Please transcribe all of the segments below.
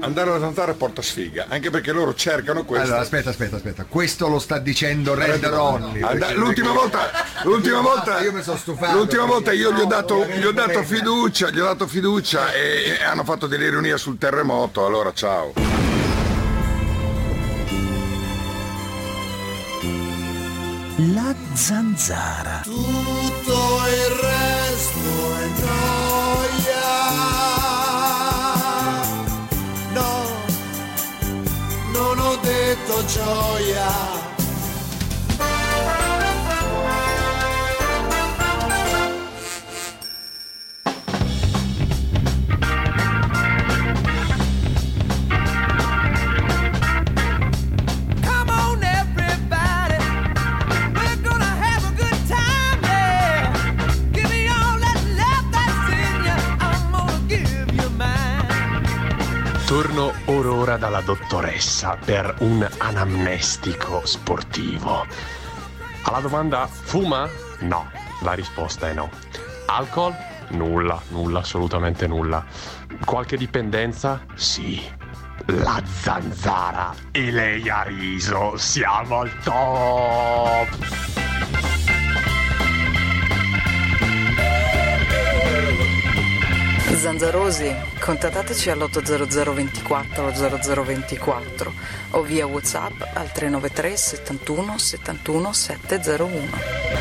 andare alla zanzara porta sfiga, anche perché loro cercano questo. Allora, aspetta. Questo lo sta dicendo Red Ronnie. L'ultima volta io mi sono stufato. L'ultima volta io gli ho dato fiducia e hanno fatto dell'ironia sul terremoto, allora ciao. La zanzara. Tutto il resto è gioia. No, non ho detto gioia. Torno ora dalla dottoressa per un anamnestico sportivo. Alla domanda fuma? No, la risposta è no. Alcol? Nulla, assolutamente nulla. Qualche dipendenza? Sì. La zanzara e lei ha riso, siamo al top! Zanzarosi, contattateci all'800 24 0024 o via WhatsApp al 393 71 71 701.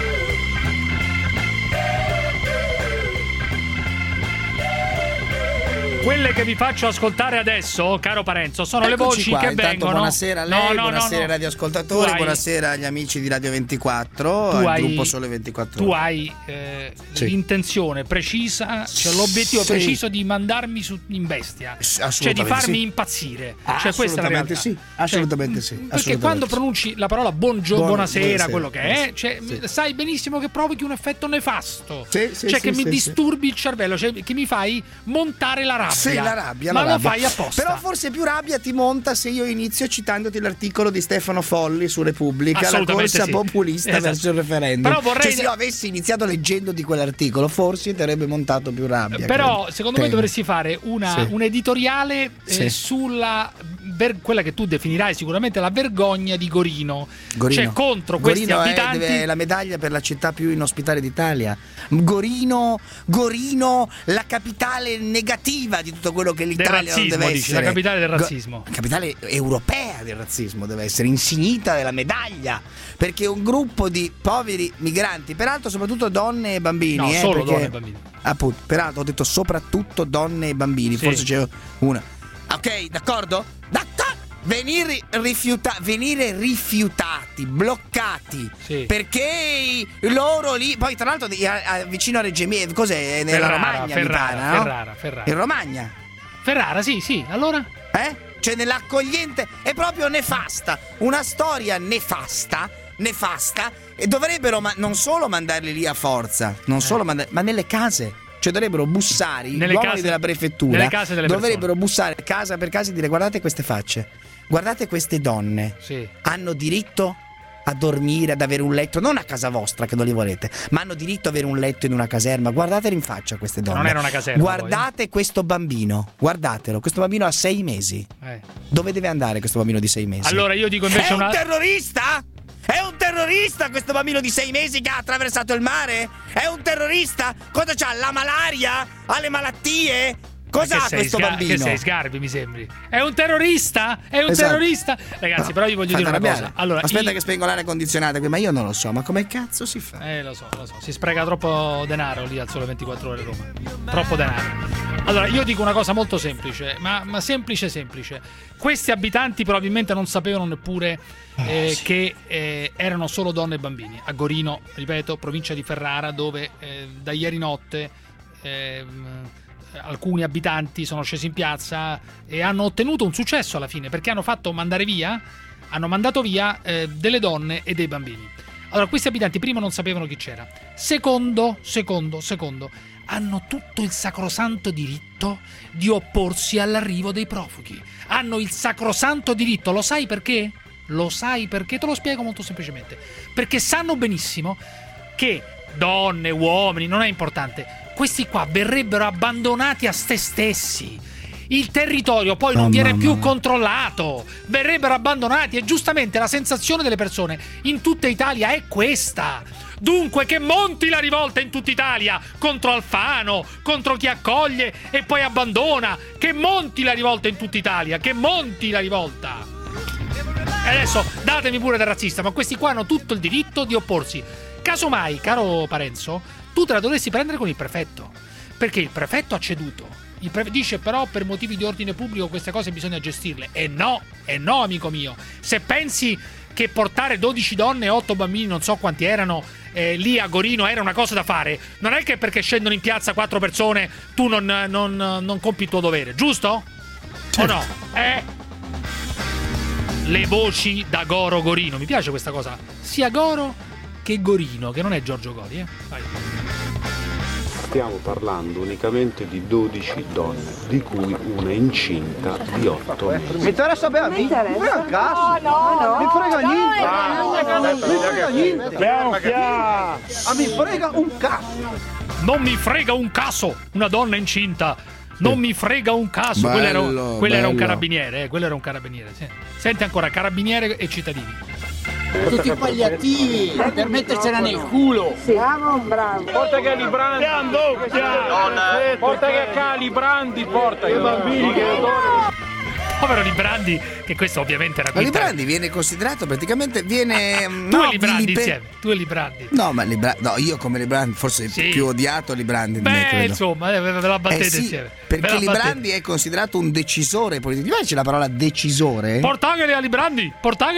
Quelle che vi faccio ascoltare adesso, caro Parenzo, sono le voci qua. che Intanto vengono. Buonasera a lei, buonasera ai radioascoltatori, buonasera agli amici di Radio 24, al gruppo Sole 24 Tu hai l'intenzione precisa, cioè l'obiettivo preciso di mandarmi in bestia, cioè di farmi impazzire. Cioè questa è la realtà. Assolutamente sì. Perché quando pronunci la parola buonasera, quello che è, cioè, sai benissimo che provochi un effetto nefasto. Che mi disturbi il cervello, cioè che mi fai montare la rabbia. Sì, la rabbia. Lo fai apposta. Però forse più rabbia ti monta se io inizio citandoti l'articolo di Stefano Folli su Repubblica, la corsa populista verso il referendum. Però vorrei... se io avessi iniziato leggendo di quell'articolo, forse ti avrebbe montato più rabbia. Però secondo me dovresti fare un editoriale sulla quella che tu definirai sicuramente la vergogna di Gorino. Cioè contro questi abitanti. È la medaglia per la città più inospitale d'Italia. Gorino, la capitale negativa di tutto quello che l'Italia non deve essere. La capitale del razzismo. La capitale europea del razzismo deve essere insignita della medaglia, perché un gruppo di poveri migranti, peraltro soprattutto donne e bambini. No, solo donne e bambini. Appunto, peraltro ho detto soprattutto donne e bambini, forse c'è una. Ok, d'accordo? Venire rifiutati, bloccati, perché loro lì, poi tra l'altro vicino a Reggio Emilia, cos'è? Nella Romagna, Ferrara. In Romagna? Ferrara, sì, allora? Cioè nell'accogliente è proprio nefasta, una storia nefasta, e dovrebbero non solo mandarli lì a forza, ma nelle case. Cioè dovrebbero bussare gli uomini della prefettura, nelle case delle dovrebbero bussare casa per casa e dire: guardate queste facce, guardate queste donne, hanno diritto a dormire, ad avere un letto, non a casa vostra che non li volete, ma hanno diritto ad avere un letto in una caserma. Guardateli in faccia a queste donne. Non era una caserma. Guardate questo bambino, guardatelo, questo bambino ha 6 mesi. Dove deve andare questo bambino di 6 mesi? Allora io dico invece è un terrorista? È un terrorista questo bambino di 6 mesi che ha attraversato il mare? È un terrorista? Cosa c'ha? La malaria? Ha le malattie? Cosa ha questo bambino? Che sei Sgarbi, mi sembri. È un terrorista? Terrorista? Ragazzi, però io voglio dire una cosa. Allora, aspetta che spengo l'aria condizionata qui, ma io non lo so, ma come cazzo si fa? Lo so. Si spreca troppo denaro lì al Sole 24 Ore Roma. Troppo denaro. Allora, io dico una cosa molto semplice, ma semplice. Questi abitanti probabilmente non sapevano neppure che erano solo donne e bambini. A Gorino, ripeto, provincia di Ferrara, dove da ieri notte alcuni abitanti sono scesi in piazza e hanno ottenuto un successo alla fine, perché hanno mandato via delle donne e dei bambini. Allora, questi abitanti prima non sapevano chi c'era. Secondo, hanno tutto il sacrosanto diritto di opporsi all'arrivo dei profughi. Hanno il sacrosanto diritto, lo sai perché? Te lo spiego molto semplicemente. Perché sanno benissimo che donne, uomini, non è importante, questi qua verrebbero abbandonati a se stessi. il territorio poi non viene più controllato, verrebbero abbandonati, e giustamente la sensazione delle persone in tutta Italia è questa. Dunque che monti la rivolta in tutta Italia contro Alfano, contro chi accoglie e poi abbandona, che monti la rivolta in tutta Italia, che monti la rivolta. E adesso datemi pure del razzista, ma questi qua hanno tutto il diritto di opporsi. Casomai, caro Parenzo, tu te la dovresti prendere con il prefetto, perché il prefetto ha ceduto. Dice però per motivi di ordine pubblico queste cose bisogna gestirle. E no, amico mio, se pensi che portare 12 donne e 8 bambini, non so quanti erano, lì a Gorino era una cosa da fare, non è che perché scendono in piazza 4 persone tu non compi il tuo dovere, giusto? Certo. O no? Le voci da Goro Gorino, mi piace questa cosa, sia Goro che Gorino, che non è Giorgio Gori, Vai. Stiamo parlando unicamente di 12 donne, di cui una incinta di 8 mesi. Mi interessa bene, mi frega un cazzo. No. Mi frega niente. Mi frega niente. Mi frega un cazzo. Non mi frega un cazzo, una donna incinta. Non mi frega un caso. Quello era un carabiniere, quello era un carabiniere. Sì. Senti ancora, carabiniere e cittadini. Tutti i palliativi per mettercela nel culo. Siamo bravi. Porta che Librandi. Porta che Calibrandi. Porta che bambini che povero Librandi, che questo ovviamente era. Ma Librandi viene considerato praticamente tu e Librandi insieme. Tu e Librandi. No, ma io come Librandi forse più odiato Librandi. Insomma, ve la battete insieme. Perché Librandi è considerato un decisore politico. Ti piace la parola decisore? Portaglieli a Librandi.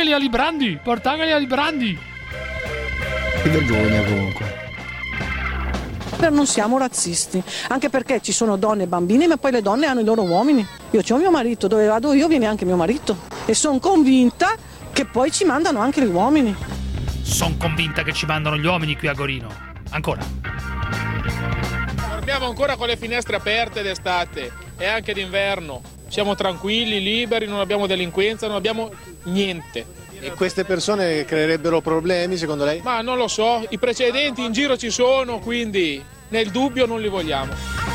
Che vergogna comunque. Però non siamo razzisti, anche perché ci sono donne e bambini, ma poi le donne hanno i loro uomini. Io c'ho mio marito, dove vado io viene anche mio marito, e sono convinta che poi ci mandano anche gli uomini. Sono convinta che ci mandano gli uomini qui a Gorino. Ancora. Dormiamo ancora con le finestre aperte d'estate e anche d'inverno. Siamo tranquilli, liberi, non abbiamo delinquenza, non abbiamo niente. E queste persone creerebbero problemi secondo lei? Ma non lo so, i precedenti in giro ci sono, quindi nel dubbio non li vogliamo.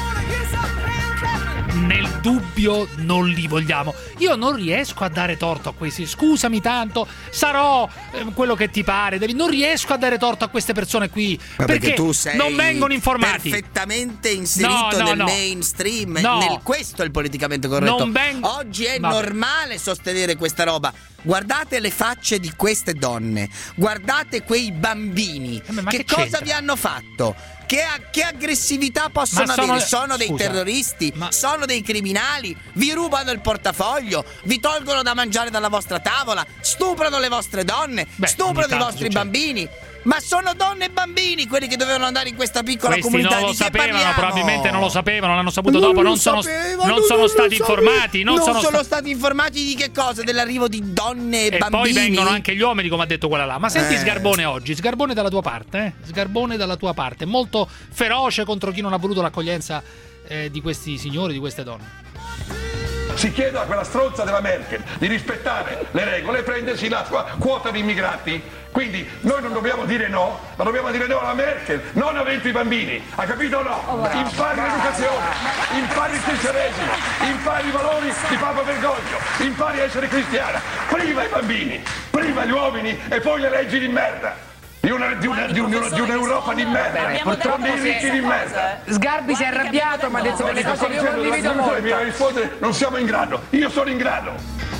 Nel dubbio non li vogliamo. Io non riesco a dare torto a questi. Scusami tanto, sarò quello che ti pare, non riesco a dare torto a queste persone qui. Perché tu sei non vengono informati. Perfettamente inserito nel mainstream. Questo è il politicamente corretto. Oggi è normale sostenere questa roba. Guardate le facce di queste donne, guardate quei bambini. Che cosa vi hanno fatto? Che aggressività possono avere? Sono dei terroristi, sono dei criminali, vi rubano il portafoglio, vi tolgono da mangiare dalla vostra tavola, stuprano le vostre donne, stuprano i vostri bambini. Ma sono donne e bambini quelli che dovevano andare in questa piccola comunità. Non lo sapevano, probabilmente non lo sapevano, l'hanno saputo dopo, non sono stati informati. Non sono stati informati di che cosa? Dell'arrivo di donne e bambini. E poi vengono anche gli uomini, come ha detto quella là. Ma senti Sgarbone oggi, Sgarbone dalla tua parte, Sgarbone dalla tua parte, molto feroce contro chi non ha voluto l'accoglienza di questi signori, di queste donne. Si chiede a quella stronza della Merkel di rispettare le regole e prendersi la sua quota di immigrati. Quindi noi non dobbiamo dire no, ma dobbiamo dire no alla Merkel, non avendo i bambini. Ha capito o no? Impari l'educazione, impari il cristianesimo, impari i valori di Papa Bergoglio, impari a essere cristiana. Prima i bambini, prima gli uomini e poi le leggi di merda. Di un'Europa di merda, con dei ricchi di merda. Sgarbi si è arrabbiato, ma ha detto delle cose che io condivido molto. Mi rispondere, non siamo in grado, io sono in grado.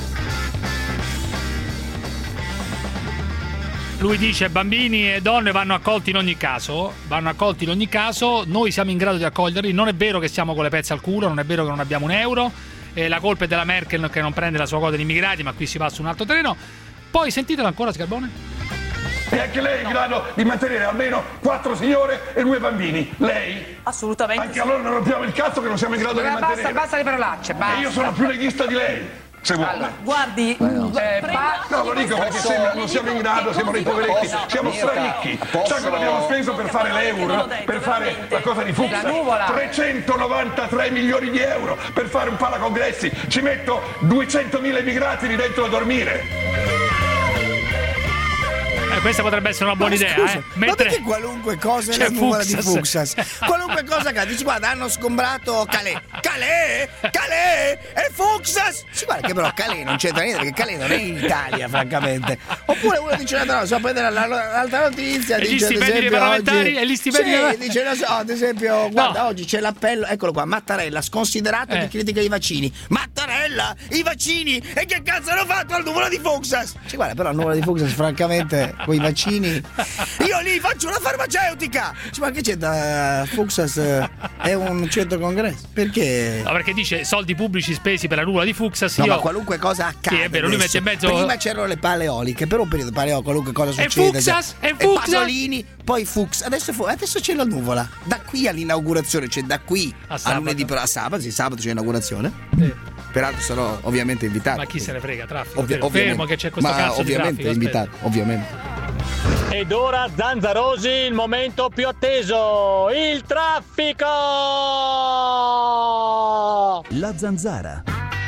Lui dice bambini e donne vanno accolti in ogni caso, noi siamo in grado di accoglierli, non è vero che siamo con le pezze al culo, non è vero che non abbiamo un euro, la colpa è della Merkel che non prende la sua quota di immigrati, ma qui si va su un altro terreno. Poi sentitelo ancora Scarbone. E anche lei è in grado di mantenere almeno 4 signore e 2 bambini. Lei? Assolutamente. Anche allora non rompiamo il cazzo che non siamo in grado di mantenere. Basta le parolacce, basta. E io sono più leghista di lei. Se vuole. Allora, guardi, no, lo dico perché non siamo in grado, siamo dei poveretti, siamo straricchi. Sai cosa abbiamo speso per fare l'euro, per fare la cosa di Fuchs? 393 milioni di euro per fare un palacongressi. Ci metto 200.000 immigrati lì dentro a dormire. questa potrebbe essere una buona idea, scusa, Mentre... Ma perché qualunque cosa è c'è la nuvola di Fuxas. Fuxas? Qualunque cosa accade, dici guarda, hanno sgombrato Calais e Fuxas. Si guarda che però Calais non c'entra niente, perché Calais non è in Italia, francamente. Oppure uno dice un'altra cosa, prendere l'altra notizia, e dice gli stipendi dei parlamentari oggi, e gli stipendi dice ad esempio, guarda, oggi c'è l'appello, eccolo qua, Mattarella sconsiderato di critica ai vaccini. Mattarella, i vaccini, e che cazzo hanno fatto al numero di Fuxas? Ci guarda, però il numero di Fuxas francamente con i vaccini, io lì faccio una farmaceutica. Ma che c'è da Fuxas? È un centro congresso, perché? No, perché dice soldi pubblici spesi per la nuvola di Fuxas. No, ma qualunque cosa accade. Sì, è vero, lui mette in mezzo. Prima c'erano le pale eoliche, per un periodo qualunque cosa succede. E Pasolini, poi Fuxas. Adesso c'è la nuvola. Da qui all'inaugurazione, cioè da qui a lunedì, a sabato, sì, sabato c'è l'inaugurazione. Peraltro sarò ovviamente invitato. Ma chi se ne frega, traffico. Fermo che c'è questo cazzo ovviamente di traffico. Invitato, ovviamente. Ed ora, Zanzarosi, il momento più atteso, il traffico! La Zanzara.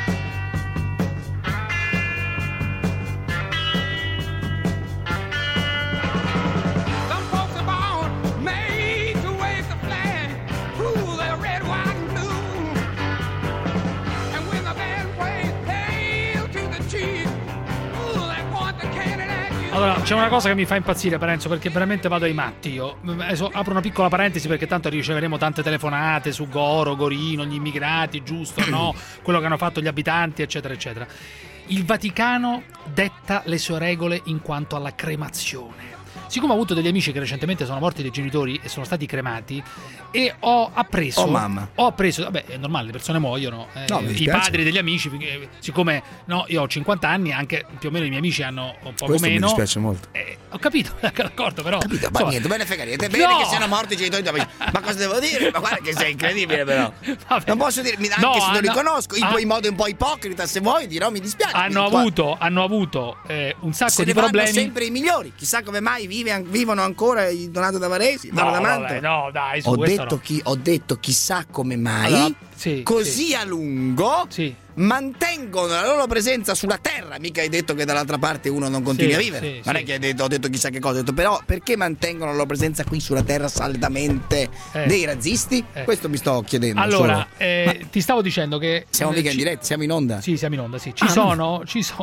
Allora, c'è una cosa che mi fa impazzire, Parenzo, perché veramente vado ai matti io. Adesso apro una piccola parentesi, perché tanto riceveremo tante telefonate su Goro, Gorino, gli immigrati, giusto, no? Quello che hanno fatto gli abitanti, eccetera, eccetera. Il Vaticano detta le sue regole in quanto alla cremazione. Siccome ho avuto degli amici che recentemente sono morti dei genitori e sono stati cremati, e ho appreso, vabbè, è normale, le persone muoiono, i padri degli amici, siccome io ho 50 anni, anche più o meno i miei amici hanno un po' meno. Mi dispiace molto. Ho capito, d'accordo, però. Ma niente, me ne frega niente. È bene che siano morti i genitori. Ma cosa devo dire? Ma guarda che sei incredibile, però. Vabbè. Non posso dire, anche se non li conosco, in modo un po' ipocrita, se vuoi, dirò mi dispiace. Hanno avuto un sacco di problemi. Sono sempre i migliori. Chissà come mai vivono ancora i Donato Tavaresi, no, dai, su ho detto chissà come mai così a lungo mantengono la loro presenza sulla terra. Mica hai detto che dall'altra parte uno non continui a vivere. Non è che ho detto chissà che cosa, ho detto però perché mantengono la loro presenza qui sulla terra saldamente dei razzisti? Questo mi sto chiedendo. Allora, ti stavo dicendo che siamo mica in diretta, siamo in onda. Sì, siamo in onda, sì. Ci sono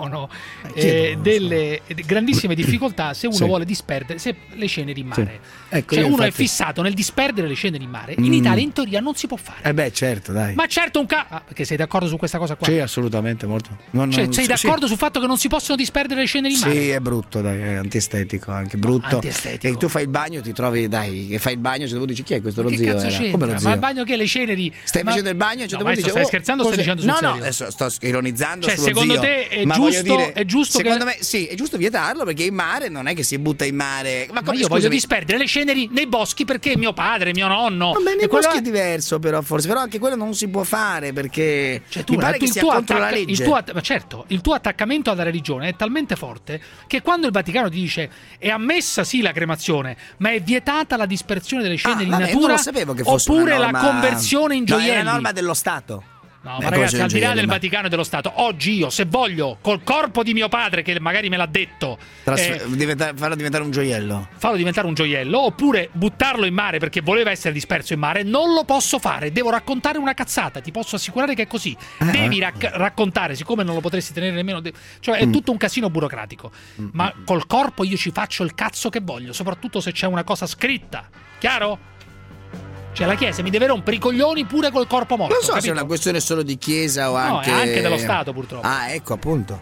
delle grandissime difficoltà se uno vuole disperdere le ceneri in mare. Ecco, cioè uno è fissato nel disperdere le ceneri in mare. In Italia in teoria non si può fare. Certo, dai. Ma certo perché sei d'accordo su questa cosa qua? Sì, assolutamente, molto. Sei d'accordo sul fatto che non si possono disperdere le ceneri in mare? Sì, è brutto, dai, è antiestetico, anche brutto. E tu fai il bagno, ti trovi, che fai il bagno, tu dici chi è questo, lo zio? Come lo zio? Ma il bagno che le ceneri? Stai facendo il bagno, stai scherzando o stai dicendo sul serio? No, adesso sto ironizzando sullo secondo zio. Te è giusto secondo me sì, è giusto vietarlo, perché in mare non è che si butta in mare. Ma io voglio disperdere le ceneri nei boschi perché mio padre, mio nonno. Ma nei boschi è diverso, però forse, però anche quello non si può fare, perché mi pare che sia contro la legge. Ma certo, il tuo attaccamento alla religione è talmente forte che quando il Vaticano ti dice è ammessa sì la cremazione, ma è vietata la dispersione delle ceneri in natura, non lo sapevo che fosse oppure una norma... la conversione in gioielli. È una norma dello Stato. No, ma ragazzi, al di là del Vaticano e dello Stato, oggi io, se voglio, col corpo di mio padre, che magari me l'ha detto, farlo diventare un gioiello. Farlo diventare un gioiello, oppure buttarlo in mare perché voleva essere disperso in mare, non lo posso fare. Devo raccontare una cazzata, ti posso assicurare che è così. Devi raccontare, siccome non lo potresti tenere nemmeno. Cioè, è tutto un casino burocratico. Ma col corpo io ci faccio il cazzo che voglio, soprattutto se c'è una cosa scritta. Chiaro? Cioè la Chiesa mi deve rompere i coglioni pure col corpo morto. Non so capito? se è una questione solo di Chiesa o anche... No, è anche dello Stato purtroppo. Ecco, appunto.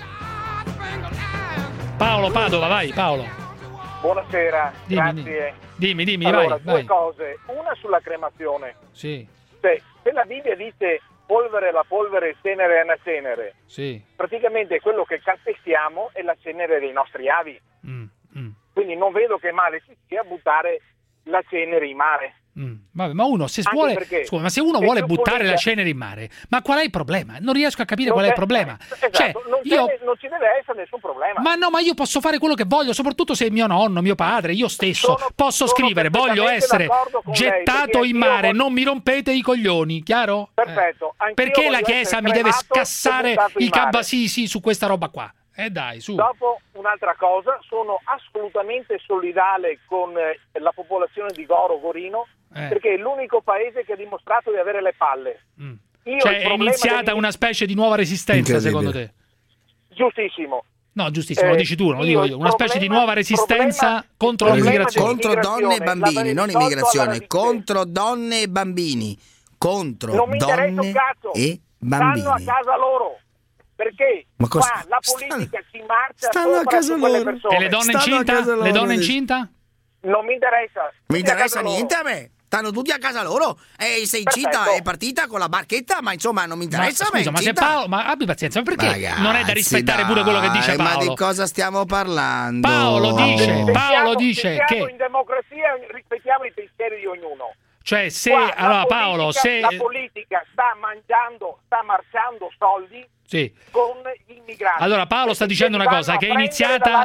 Paolo Padova, vai Paolo. Buonasera, grazie. Dimmi, allora, vai. Due cose. Una sulla cremazione. Sì. Se la Bibbia dice polvere la polvere, cenere è una cenere. Sì. Praticamente quello che calpestiamo è la cenere dei nostri avi. Quindi non vedo che male ci sia buttare la cenere in mare. Vabbè, ma uno se vuole, scusa, ma se uno vuole buttare la cenere in mare, ma qual è il problema? Non riesco a capire qual è il problema. Esatto, cioè, non ci deve essere nessun problema. Ma no, ma io posso fare quello che voglio, soprattutto se mio nonno, mio padre, io stesso posso scrivere, voglio essere gettato in mare, non mi rompete i coglioni, chiaro? Perfetto. Perché la Chiesa mi deve scassare i cabasisi su questa roba qua? Dai, su. Dopo, un'altra cosa, sono assolutamente solidale con la popolazione di Gorino, perché è l'unico paese che ha dimostrato di avere le palle. Cioè è iniziata una specie di nuova resistenza, secondo te? Giustissimo. No, giustissimo, lo dici tu, non lo dico io. Una specie di nuova resistenza contro l'immigrazione. Contro donne e bambini, non immigrazione, contro donne e bambini. Contro non mi interessa un donne cazzo. e bambini. Stanno a casa loro. Perché qua la politica si marcia stanno a casa loro. Persone. E le donne incinta? Le donne incinta? Non mi interessa. Non mi interessa niente a me. Stanno tutti a casa loro e sei incinta, è partita con la barchetta, ma insomma non mi interessa. Scusa, ma se Paolo, ma abbi pazienza, ma perché ragazzi, non è da rispettare pure quello che dice Paolo? Ma di cosa stiamo parlando? Paolo dice che in democrazia rispettiamo i pensieri di ognuno. Cioè se qua, allora Paolo, se la politica sta marciando soldi con gli immigrati. Allora Paolo sta dicendo una cosa che è iniziata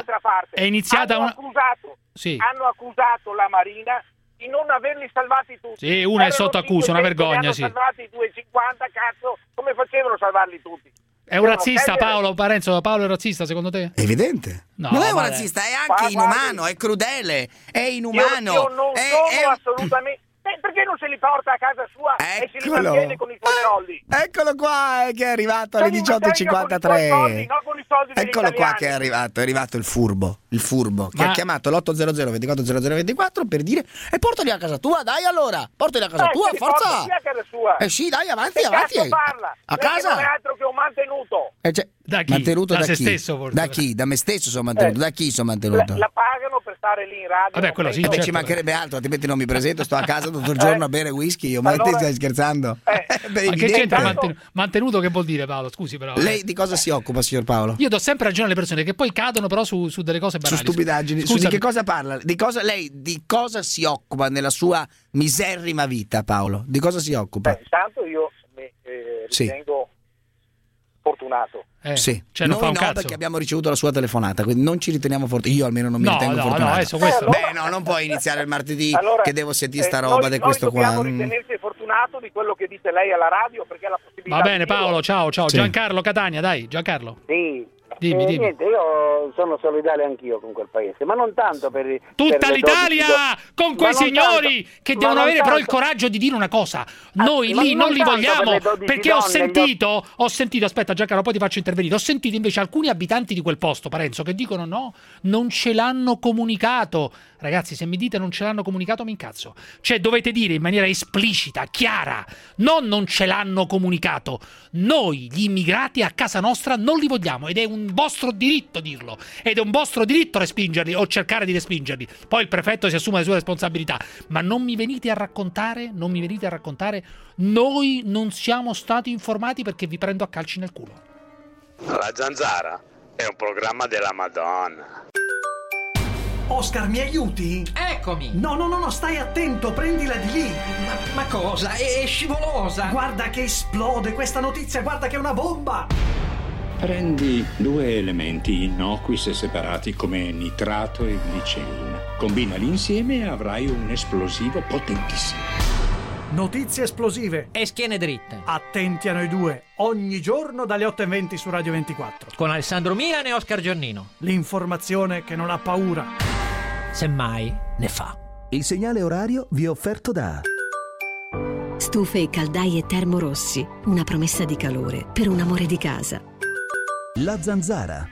hanno accusato la Marina di non averli salvati tutti. Sì, una è sotto accusa, una vergogna, sì. Salvati 250, cazzo, come facevano a salvarli tutti? È un razzista Paolo Parenzo? Paolo è razzista secondo te? Evidente. No, non è un razzista, è anche inumano, è crudele, è inumano. Io non sono assolutamente... Perché non se li porta a casa sua e se li mantiene con i suoi soldi? Eccolo qua che è arrivato alle 18:53. Eccolo qua che è arrivato il furbo che ha chiamato l'800 24 0024 per dire e portali a casa tua, dai allora, portali a casa tua, forza! A casa sua. Sì, dai, avanti. Parla? A casa? Non è altro che un mantenuto. Da chi? Mantenuto da da se chi? stesso forse. Da chi? Da me stesso sono mantenuto. Da chi sono mantenuto? La pagano per stare lì in radio. Vabbè, quello sì, certo. certo. Ci mancherebbe altro, altrimenti non mi presento, sto a casa tutto il giorno a bere whisky. Io, ma te stai scherzando? Ma che c'entra mantenuto che vuol dire, Paolo? Scusi però. Lei di cosa si occupa, signor Paolo? Io do sempre ragione alle persone che poi cadono però su delle cose banali. Su stupidaggini. Di che cosa parla? Lei di cosa si occupa nella sua miserrima vita, Paolo? Di cosa si occupa? Intanto io mi ritengo fortunato. Sì, cioè non noi fa un cazzo. perché abbiamo ricevuto la sua telefonata, quindi non ci riteniamo fortunati. Io almeno non mi ritengo fortunato. Beh, no, non puoi iniziare il martedì che devo sentire sta roba di questo qua. Dobbiamo ritenersi fortunato di quello che dice lei alla radio, perché la possibilità. Va bene, Paolo, ciao. Sì. Giancarlo Catania, dai, Giancarlo. Sì. Dimmi. Niente, io sono solidale anch'io con quel paese, ma non tanto per tutta l'Italia con quei signori che devono avere però il coraggio di dire una cosa. Noi lì non li vogliamo, perché ho sentito, aspetta Giancarlo, poi ti faccio intervenire. Ho sentito invece alcuni abitanti di quel posto, Parenzo, che dicono no, non ce l'hanno comunicato. Ragazzi, se mi dite non ce l'hanno comunicato mi incazzo. Cioè dovete dire in maniera esplicita, chiara, non ce l'hanno comunicato. Noi gli immigrati a casa nostra non li vogliamo ed è un vostro diritto dirlo ed è un vostro diritto respingerli o cercare di respingerli. Poi il prefetto si assume le sue responsabilità, ma non mi venite a raccontare noi non siamo stati informati perché vi prendo a calci nel culo. La Zanzara è un programma della Madonna. Oscar, mi aiuti? Eccomi! No, stai attento, prendila di lì! Ma cosa? È scivolosa! Guarda che esplode questa notizia, guarda che è una bomba! Prendi due elementi innocui se separati come nitrato e glicerina. Combinali insieme e avrai un esplosivo potentissimo. Notizie esplosive e schiene dritte. Attenti a noi due, ogni giorno dalle 8:20 su Radio 24. Con Alessandro Milan e Oscar Giannino. L'informazione che non ha paura. Semmai ne fa. Il segnale orario vi è offerto da Stufe e caldaie Termorossi, una promessa di calore per un amore di casa. La Zanzara.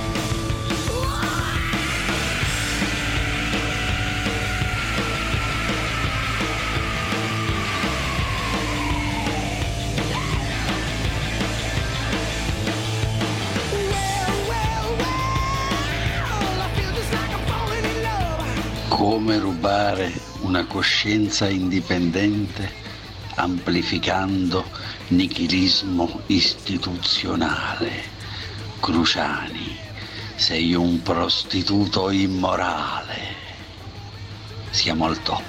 Come rubare una coscienza indipendente amplificando nichilismo istituzionale. Cruciani, sei un prostituto immorale. Siamo al top.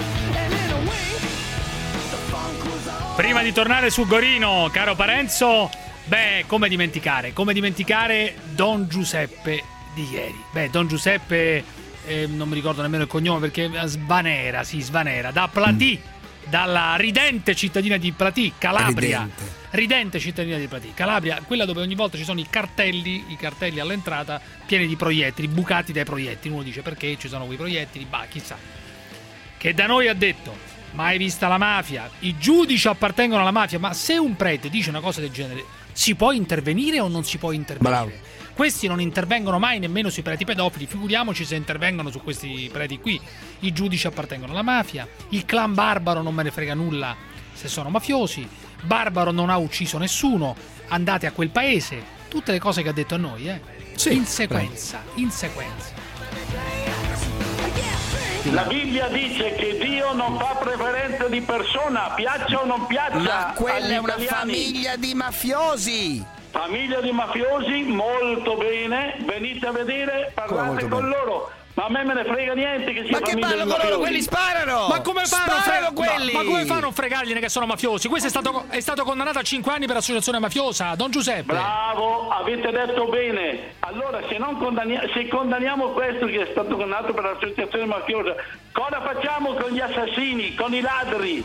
Prima di tornare su Gorino, caro Parenzo, come dimenticare Don Giuseppe di ieri. Don Giuseppe... non mi ricordo nemmeno il cognome perché Svanera, da Platì, dalla ridente cittadina di Platì, Calabria. ridente cittadina di Platì. Calabria, quella dove ogni volta ci sono i cartelli all'entrata pieni di proiettili, bucati dai proiettili. Uno dice perché ci sono quei proiettili, chissà. Che da noi ha detto, mai vista la mafia, i giudici appartengono alla mafia, ma se un prete dice una cosa del genere, si può intervenire o non si può intervenire? Bravo. Questi non intervengono mai nemmeno sui preti pedofili, figuriamoci se intervengono su questi preti qui. I giudici appartengono alla mafia, il clan Barbaro non me ne frega nulla se sono mafiosi, Barbaro non ha ucciso nessuno, andate a quel paese, tutte le cose che ha detto a noi, Sì, in sequenza. La Bibbia dice che Dio non fa preferenza di persona, piaccia o non piaccia. Ma quella agli è una italiani. famiglia di mafiosi. Famiglia di mafiosi, molto bene, venite a vedere, parlate con loro. Ma a me me ne frega niente che sia famiglia di mafiosi. Ma che fanno con loro? Quelli sparano! Ma come fanno quelli? Ma come fanno a fregargliene che sono mafiosi? Questo è stato condannato a 5 anni per associazione mafiosa, Don Giuseppe. Bravo, avete detto bene. Allora, se condanniamo questo che è stato condannato per l'associazione mafiosa, cosa facciamo con gli assassini, con i ladri?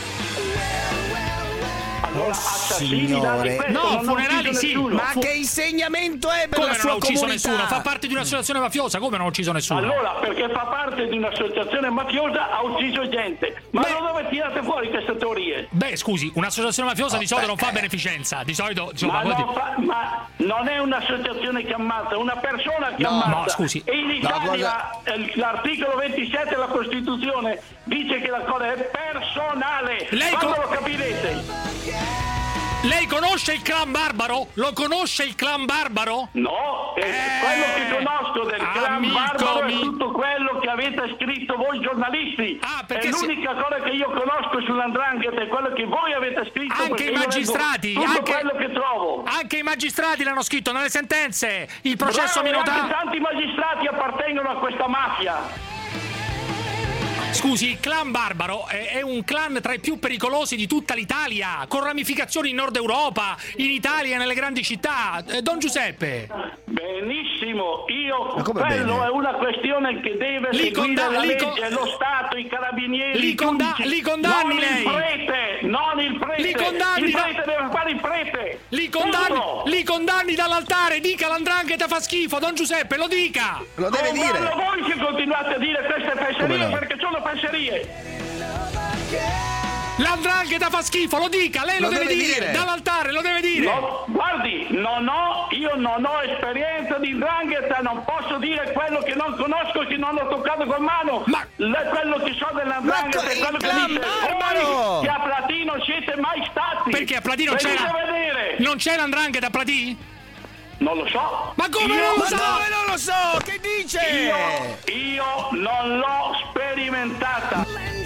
Allora, assassini, ladri, no, funerali sì. Ma che insegnamento è per come la sua non ha ucciso comunità? nessuno? Fa parte di un'associazione mafiosa, come non ha ucciso nessuno? Allora, perché fa parte di un'associazione mafiosa, ha ucciso gente. Ma da dove tirate fuori queste teorie? Beh, scusi, un'associazione mafiosa di solito non fa beneficenza. Di solito, insomma, ma non è un'associazione che ammazza, è una persona che ammazza. No, scusi. E in Italia l'articolo 27 della Costituzione dice che la cosa è personale. Quando lo capirete? Lei conosce il clan Barbaro? Lo conosce il clan Barbaro? No, quello che conosco del clan Barbaro è tutto quello che avete scritto voi giornalisti. È l'unica cosa che io conosco sull''ndrangheta è quello che voi avete scritto. Anche i magistrati, tutto quello che trovo. Anche i magistrati l'hanno scritto nelle sentenze. Il processo Minotauro. Anche tanti magistrati appartengono a questa mafia. Scusi, il clan Barbaro è un clan tra i più pericolosi di tutta l'Italia, con ramificazioni in Nord Europa, in Italia e nelle grandi città. Don Giuseppe. Benissimo, quello è una questione che deve seguire la legge, lo Stato, i carabinieri, li condanni non lei. Non il prete. Li condanni. Il prete deve fare il prete. Li condanni dall'altare, dica l''ndrangheta fa schifo, Don Giuseppe, lo dica. Lo deve dire. Voi che continuate a dire queste fesserie perché sono fesserie. L''ndrangheta fa schifo, lo dica, lei lo deve dire. Dall'altare lo deve dire. No, guardi, io non ho esperienza di 'ndrangheta, non posso dire quello che non conosco, che non ho toccato con mano. Ma quello che so dell''ndrangheta è quello che dice voi che a Platì non siete mai stati. Perché a Platì non c'era? Non c'è l''ndrangheta a Platì? Non lo so. Ma come non lo so? Dove non lo so? Che dice? Io non l'ho sperimentata.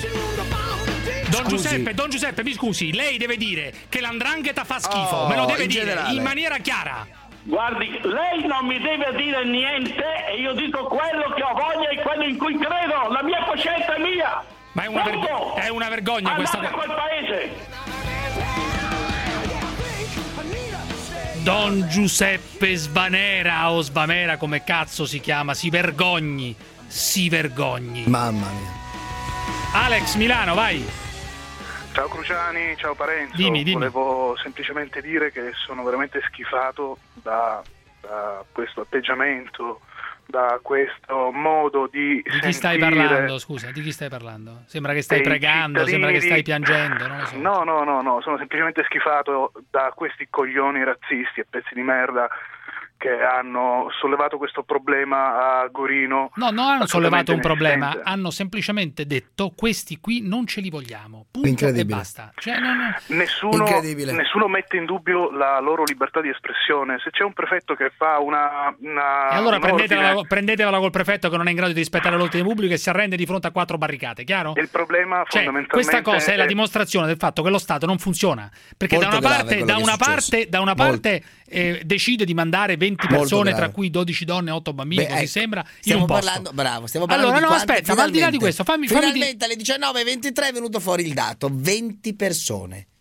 Don Giuseppe, mi scusi, lei deve dire che l''ndrangheta fa schifo, me lo deve dire generale. In maniera chiara. Guardi, lei non mi deve dire niente e io dico quello che ho voglia e quello in cui credo, la mia coscienza è mia. Ma è una vergogna questa cosa. Andate a quel paese. Don Giuseppe Svanera o Svamera, come cazzo si chiama, si vergogni. Mamma mia. Alex, Milano, vai. Ciao Cruciani, ciao Parenzo. Dimmi. Volevo semplicemente dire che sono veramente schifato da questo atteggiamento, da questo modo di Di chi stai parlando? Scusa, di chi stai parlando? Sembra che stai pregando, sembra che stai piangendo, non lo so. No, sono semplicemente schifato da questi coglioni razzisti e pezzi di merda che hanno sollevato questo problema a Gorino. No, non hanno sollevato un problema, hanno semplicemente detto questi qui non ce li vogliamo. Punto e basta. Cioè, Nessuno mette in dubbio la loro libertà di espressione. Se c'è un prefetto che fa e allora prendetevela col prefetto che non è in grado di rispettare l'ordine pubblico e si arrende di fronte a 4 barricate, chiaro? Il problema fondamentalmente questa cosa è la dimostrazione del fatto che lo Stato non funziona, perché da una parte decide di mandare 20 persone, tra cui 12 donne e 8 bambini, così sembra, in un posto. Stiamo parlando di aspetta, ma al di là di questo, finalmente alle 19:23 è venuto fuori il dato: 20 persone.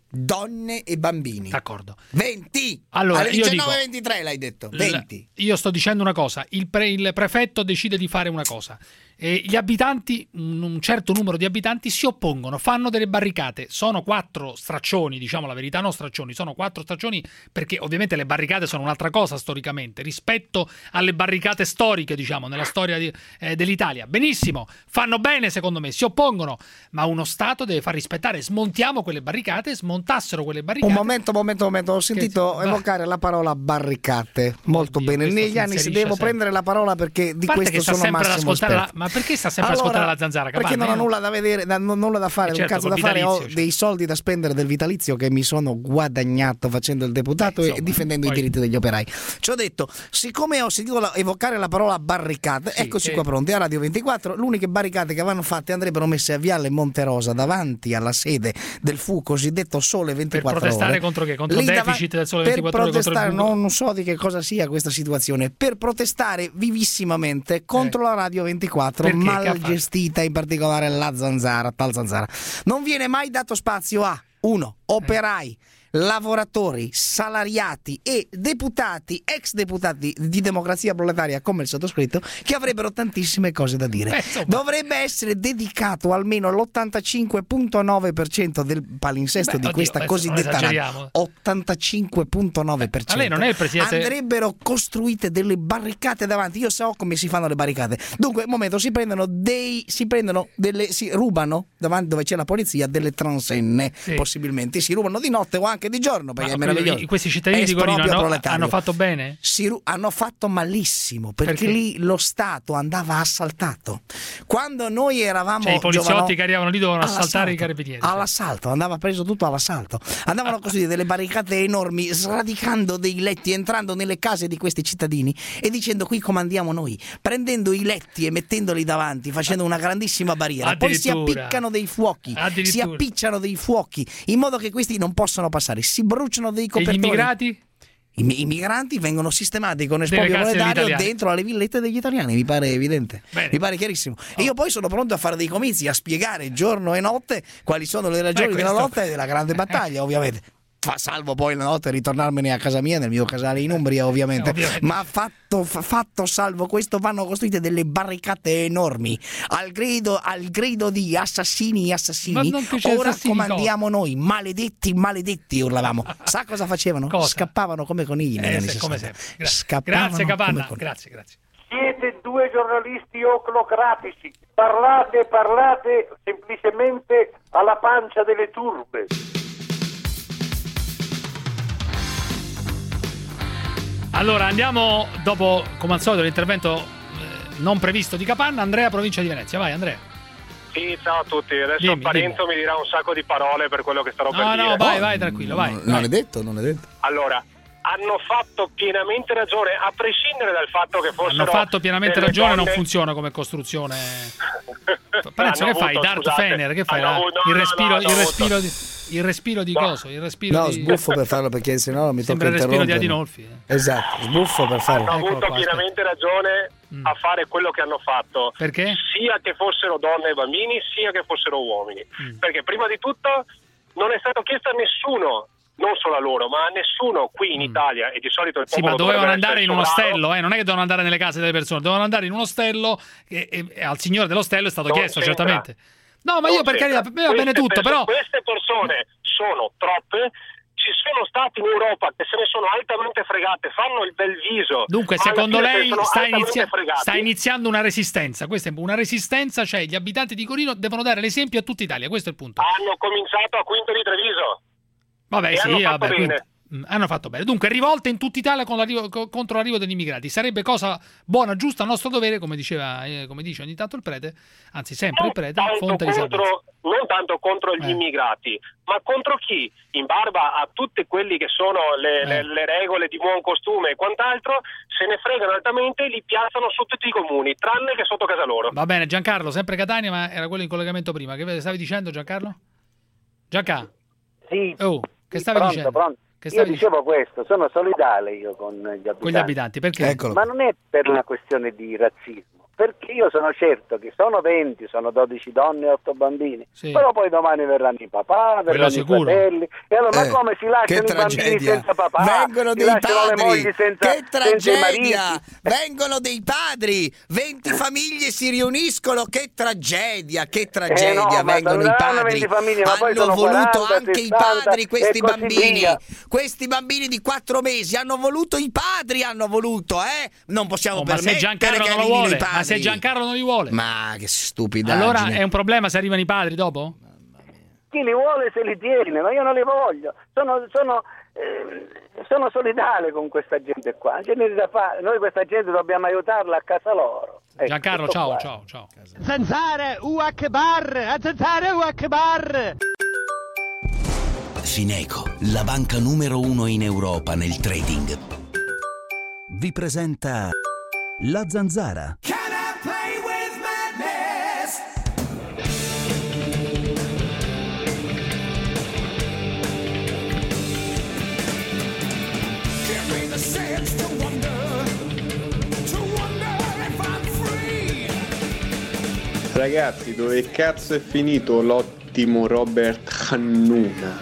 donne e bambini. D'accordo. 20! Allora, alle io dico, 19:23 l'hai detto. 20. Io sto dicendo una cosa, il prefetto decide di fare una cosa. E gli abitanti, un certo numero di abitanti si oppongono, fanno delle barricate, sono 4 straccioni, diciamo la verità, non straccioni, sono 4 straccioni, perché ovviamente le barricate sono un'altra cosa storicamente, rispetto alle barricate storiche, diciamo, nella storia dell'Italia. Benissimo, fanno bene secondo me, si oppongono, ma uno Stato deve far rispettare, smontiamo quelle barricate, smontassero quelle barricate. Un momento, ho sentito evocare la parola barricate, molto bene, negli anni si devo prendere la parola perché di questo sono massimo esperto. Ma perché sta sempre a ascoltare la Zanzara? Perché non ho nulla da vedere, nulla da fare, un cazzo da fare, ho dei soldi da spendere del vitalizio che mi sono guadagnato facendo il deputato e difendendo i diritti degli operai. Ci ho detto, siccome ho sentito evocare la parola barricate, eccoci qua pronti a Radio 24, le uniche barricate che vanno fatte andrebbero messe a Viale Monterosa davanti alla sede del fu cosiddetto Sole 24 Ore. Per protestare contro che? Contro il deficit del Sole 24 Ore? Per protestare, non so di che cosa sia questa situazione, per protestare vivissimamente contro la Radio 24 mal gestita, in particolare la Zanzara, tal Zanzara. Non viene mai dato spazio a operai, lavoratori, salariati e deputati, ex deputati di Democrazia Proletaria come il sottoscritto, che avrebbero tantissime cose da dire. Dovrebbe essere dedicato almeno l'85.9% del palinsesto di questa cosiddetta radio. 85.9%. Lei non è il presidente. Andrebbero costruite delle barricate davanti. Io so come si fanno le barricate. Dunque, un momento, si rubano davanti dove c'è la polizia delle transenne, possibilmente si rubano di notte o anche di giorno, perché è meraviglioso. Questi cittadini di Gorino hanno fatto bene? Hanno fatto malissimo, perché lì lo Stato andava assaltato. Quando noi eravamo i poliziotti che arrivavano lì dovevano assaltare i carabinieri. All'assalto, andava preso tutto all'assalto. Andavano costruite delle barricate enormi, sradicando dei letti, entrando nelle case di questi cittadini e dicendo: qui comandiamo noi, prendendo i letti e mettendoli davanti, facendo una grandissima barriera. Poi si appiccano dei fuochi, si appicciano dei fuochi, in modo che questi non possono passare. Si bruciano dei copertori. E gli immigrati? I migranti vengono sistemati con esproprio monetario dentro alle villette degli italiani, mi pare evidente. Mi pare chiarissimo. E io poi sono pronto a fare dei comizi, a spiegare giorno e notte quali sono le ragioni della lotta e della grande battaglia, ovviamente. Salvo poi la notte ritornarmene a casa mia, nel mio casale in Umbria, ovviamente. Ma fatto salvo questo, vanno costruite delle barricate enormi al grido di assassini. Ora comandiamo noi, maledetti, urlavamo. Sa cosa facevano? Scappavano come conigli negli anni 60. Grazie Capanna, grazie. Siete due giornalisti oclocratici, parlate semplicemente alla pancia delle turbe. Allora andiamo, dopo come al solito l'intervento non previsto di Capanna, Andrea, provincia di Venezia. Vai Andrea. Sì, ciao a tutti. Adesso Parenzo mi dirà un sacco di parole per quello che starò per dire. No, vai tranquillo, vai. Non è detto. Allora, hanno fatto pienamente ragione, a prescindere dal fatto che fossero... Hanno fatto pienamente ragione, non funziona come costruzione. Parenzo, che fai? Darth Fener, che fai? Il respiro di coso, il respiro di... sbuffo per farlo, perché sennò mi tocca interrompere. Sembra il respiro di Adinolfi. Esatto, sbuffo per farlo. Hanno avuto pienamente ragione a fare quello che hanno fatto. Perché? Sia che fossero donne e bambini, sia che fossero uomini. Perché prima di tutto non è stato chiesto a nessuno, non solo a loro, ma a nessuno qui in Italia, e di solito il popolo... Sì, ma dovevano andare in un ostello, non è che dovevano andare nelle case delle persone, dovevano andare in un ostello e al signore dell'ostello è stato chiesto, certamente. No, ma io per carità, per me va bene tutto, però... Queste persone sono troppe, ci sono stati in Europa che se ne sono altamente fregate, fanno il bel viso. Dunque, secondo lei sta iniziando una resistenza, questa è una resistenza, cioè gli abitanti di Gorino devono dare l'esempio a tutta Italia, questo è il punto. Hanno cominciato a Quinto di Treviso. Vabbè, hanno fatto bene. Dunque, rivolte in tutta Italia contro l'arrivo degli immigrati. Sarebbe cosa buona, giusta, nostro dovere, come dice ogni tanto il prete, anzi sempre il prete, fonte di salvezza. Non tanto contro gli immigrati, ma contro chi, in barba a tutti quelli che sono le regole di buon costume e quant'altro, se ne fregano altamente e li piazzano su tutti i comuni, tranne che sotto casa loro. Va bene, Giancarlo, sempre Catania, ma era quello in collegamento prima. Che stavi dicendo, Giancarlo? Giancarlo? Sì. Che stavi dicendo? Pronto. Io dicevo questo, sono solidale io con gli abitanti. Con gli abitanti, perché? Ma non è per una questione di razzismo, perché io sono certo che sono 20, sono 12 donne e 8 bambini, però poi domani verranno i papà, verranno i fratelli, e allora ma come si lasciano i bambini senza papà? Vengono dei le mogli senza, che tragedia! senza Vengono dei padri, 20 famiglie si riuniscono, che tragedia, no, vengono i padri. 20 famiglie, ma poi hanno sono voluto 40, anche 60, i padri questi e così bambini. via. Questi bambini di 4 mesi hanno voluto i padri, non possiamo ma se permettere Giancarlo che non lo arrivino vuole, i padri. ma se Giancarlo non li vuole, ma che stupidaggine. allora è un problema se arrivano i padri dopo? Chi li vuole se li tiene, ma io non li voglio. Sono solidale con questa gente qua. Noi questa gente dobbiamo aiutarla a casa loro. Giancarlo, ciao. Zanzare, Akbar! Zanzare, Akbar! Fineco, la banca numero 1 in Europa nel trading, vi presenta La Zanzara. Ragazzi, dove cazzo è finito l'ottimo Robert Hannuna?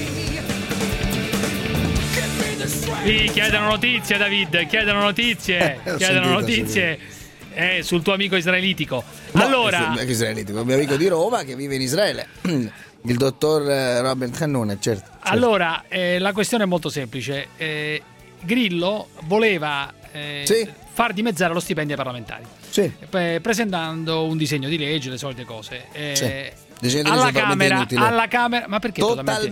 Sì, chiedono notizie, David, chiedono notizie sul tuo amico israelitico. No, allora, israelitico, il mio amico di Roma che vive in Israele, il dottor Robert Hannuna, certo. Allora, la questione è molto semplice. Grillo voleva far dimezzare lo stipendio ai parlamentari, presentando un disegno di legge, le solite cose. Alla Camera, ma perché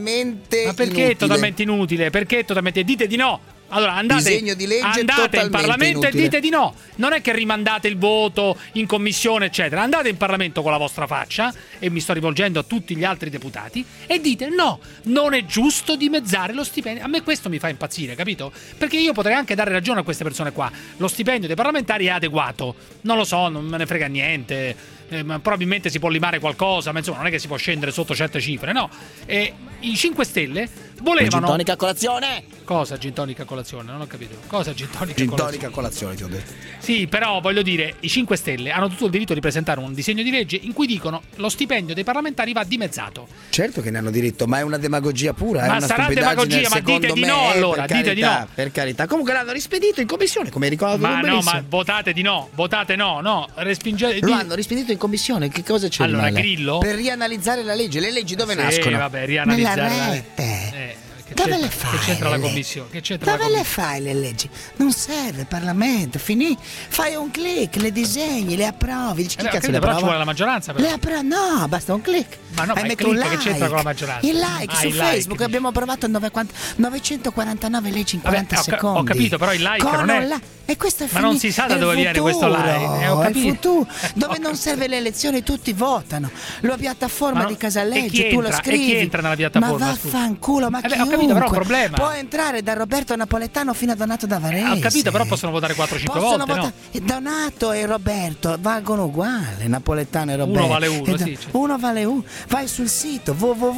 totalmente inutile? Perché totalmente dite di no? Allora andate in Parlamento inutile. E dite di no. Non è che rimandate il voto in commissione eccetera. Andate in Parlamento con la vostra faccia, e mi sto rivolgendo a tutti gli altri deputati, e dite no, non è giusto dimezzare lo stipendio. A me questo mi fa impazzire, capito? Perché io potrei anche dare ragione a queste persone qua. Lo stipendio dei parlamentari è adeguato. Non lo so, non me ne frega niente. Probabilmente si può limare qualcosa, ma insomma non è che si può scendere sotto certe cifre, no? E i 5 Stelle volevano... Gin tonic a colazione? Cosa gin tonic a colazione? Non ho capito. Cosa gin tonic a colazione ti ho detto. Sì, però voglio dire, i 5 Stelle hanno tutto il diritto di presentare un disegno di legge in cui dicono lo stipendio dei parlamentari va dimezzato. Certo che ne hanno diritto, ma è una demagogia pura. Ma è una sarà demagogia, ma dite di no allora, dite di no. Per carità. Comunque l'hanno rispedito in commissione, come ricordo. Ma no, ma votate di no, votate no, respingete. Lo hanno rispedito in commissione, che cosa c'è allora, di male? Grillo? Per rianalizzare la legge, le leggi dove nascono? Vabbè, rianalizzare nella rete. Dove le fai? Che c'entra la commissione? Dove le fai le leggi? Non serve il Parlamento, fai un click, le disegni, le approvi. Chi cazzo le però ci vuole la maggioranza però. No, basta un click. Ma no, ma il click che c'entra con la maggioranza? Il like su Facebook, abbiamo approvato 949 leggi in 40 secondi. Ho capito, però il like non è... E questo è ma non si sa da dove viene questo like. Ho capito. È futuro, dove non serve le elezioni, tutti votano. La piattaforma di Casaleggio, tu lo scrivi. E chi entra nella piattaforma? Ma vaffanculo, ma chiunque. Ho capito, però problema. Può entrare da Roberto Napoletano fino a Donato D'Avarese. Ho capito, però possono votare 4-5 volte, no? Donato e Roberto valgono uguale, Napoletano e Roberto. Uno vale uno, sì. Uno vale uno. Vai sul sito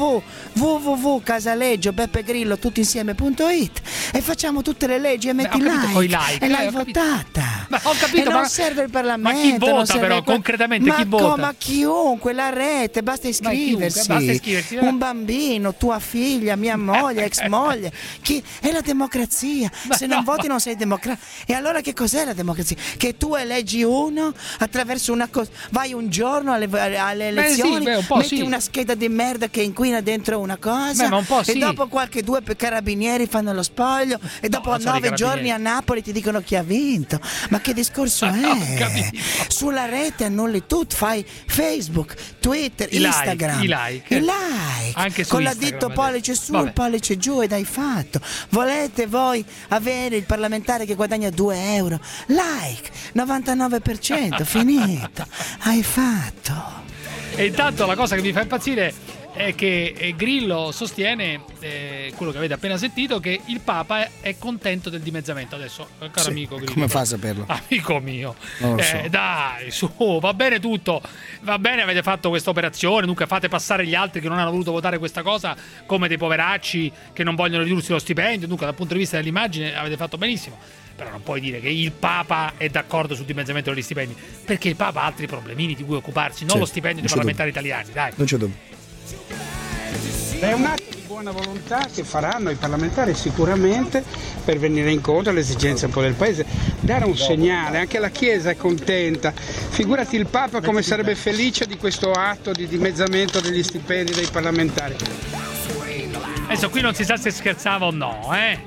www.casaleggio.beppegrillo tuttoinsieme.it e facciamo tutte le leggi e metti like. E l'hai votata. Ma ho capito, non serve il Parlamento. Ma chi vota però concretamente? Chi vota? Ma chiunque, la rete, basta iscriversi. Un bambino, tua figlia, mia moglie, ex moglie. È la democrazia. Se non voti non sei democratico. E allora che cos'è la democrazia? Che tu eleggi uno attraverso una cosa, vai un giorno alle elezioni, metti una scheda di merda che inquina dentro una cosa, e dopo qualche 2 carabinieri fanno lo spoglio, e dopo 9 giorni a Napoli ti dicono chi ha vinto. Ma che discorso è? Sulla rete annulli tutto, fai Facebook, Twitter, Instagram, i like. Anche con Instagram, l'additto pollice su, pollice giù, ed hai fatto. Volete voi avere il parlamentare che guadagna 2 euro? Like 99%, finito, hai fatto. E intanto la cosa che mi fa impazzire è che Grillo sostiene, quello che avete appena sentito, che il Papa è contento del dimezzamento. Adesso, caro amico Grillo, come fa a saperlo? Amico mio, non lo so. Dai, su, va bene tutto, va bene, avete fatto questa operazione, dunque fate passare gli altri che non hanno voluto votare questa cosa come dei poveracci che non vogliono ridursi lo stipendio, dunque dal punto di vista dell'immagine avete fatto benissimo. Però non puoi dire che il Papa è d'accordo sul dimezzamento degli stipendi, perché il Papa ha altri problemini di cui occuparsi, non lo stipendio dei parlamentari italiani, dai. Non c'è dubbio. È un atto di buona volontà che faranno i parlamentari sicuramente per venire incontro alle esigenze un po' del paese, dare un segnale, anche la Chiesa è contenta, figurati il Papa come sarebbe felice di questo atto di dimezzamento degli stipendi dei parlamentari. Adesso qui non si sa se scherzava o no,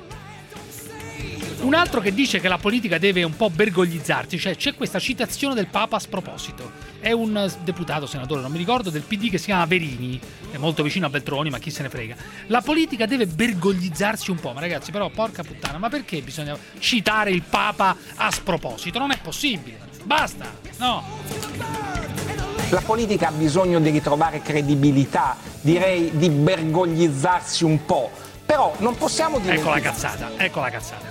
Un altro che dice che la politica deve un po' bergoglizzarsi, cioè c'è questa citazione del Papa a sproposito. È un deputato, senatore, non mi ricordo, del PD che si chiama Verini, è molto vicino a Veltroni, ma chi se ne frega. La politica deve bergoglizzarsi un po', ma ragazzi, però porca puttana, ma perché bisogna citare il Papa a sproposito? Non è possibile, basta, no. La politica ha bisogno di ritrovare credibilità, direi di bergoglizzarsi un po', però non possiamo dire... Ecco la cazzata.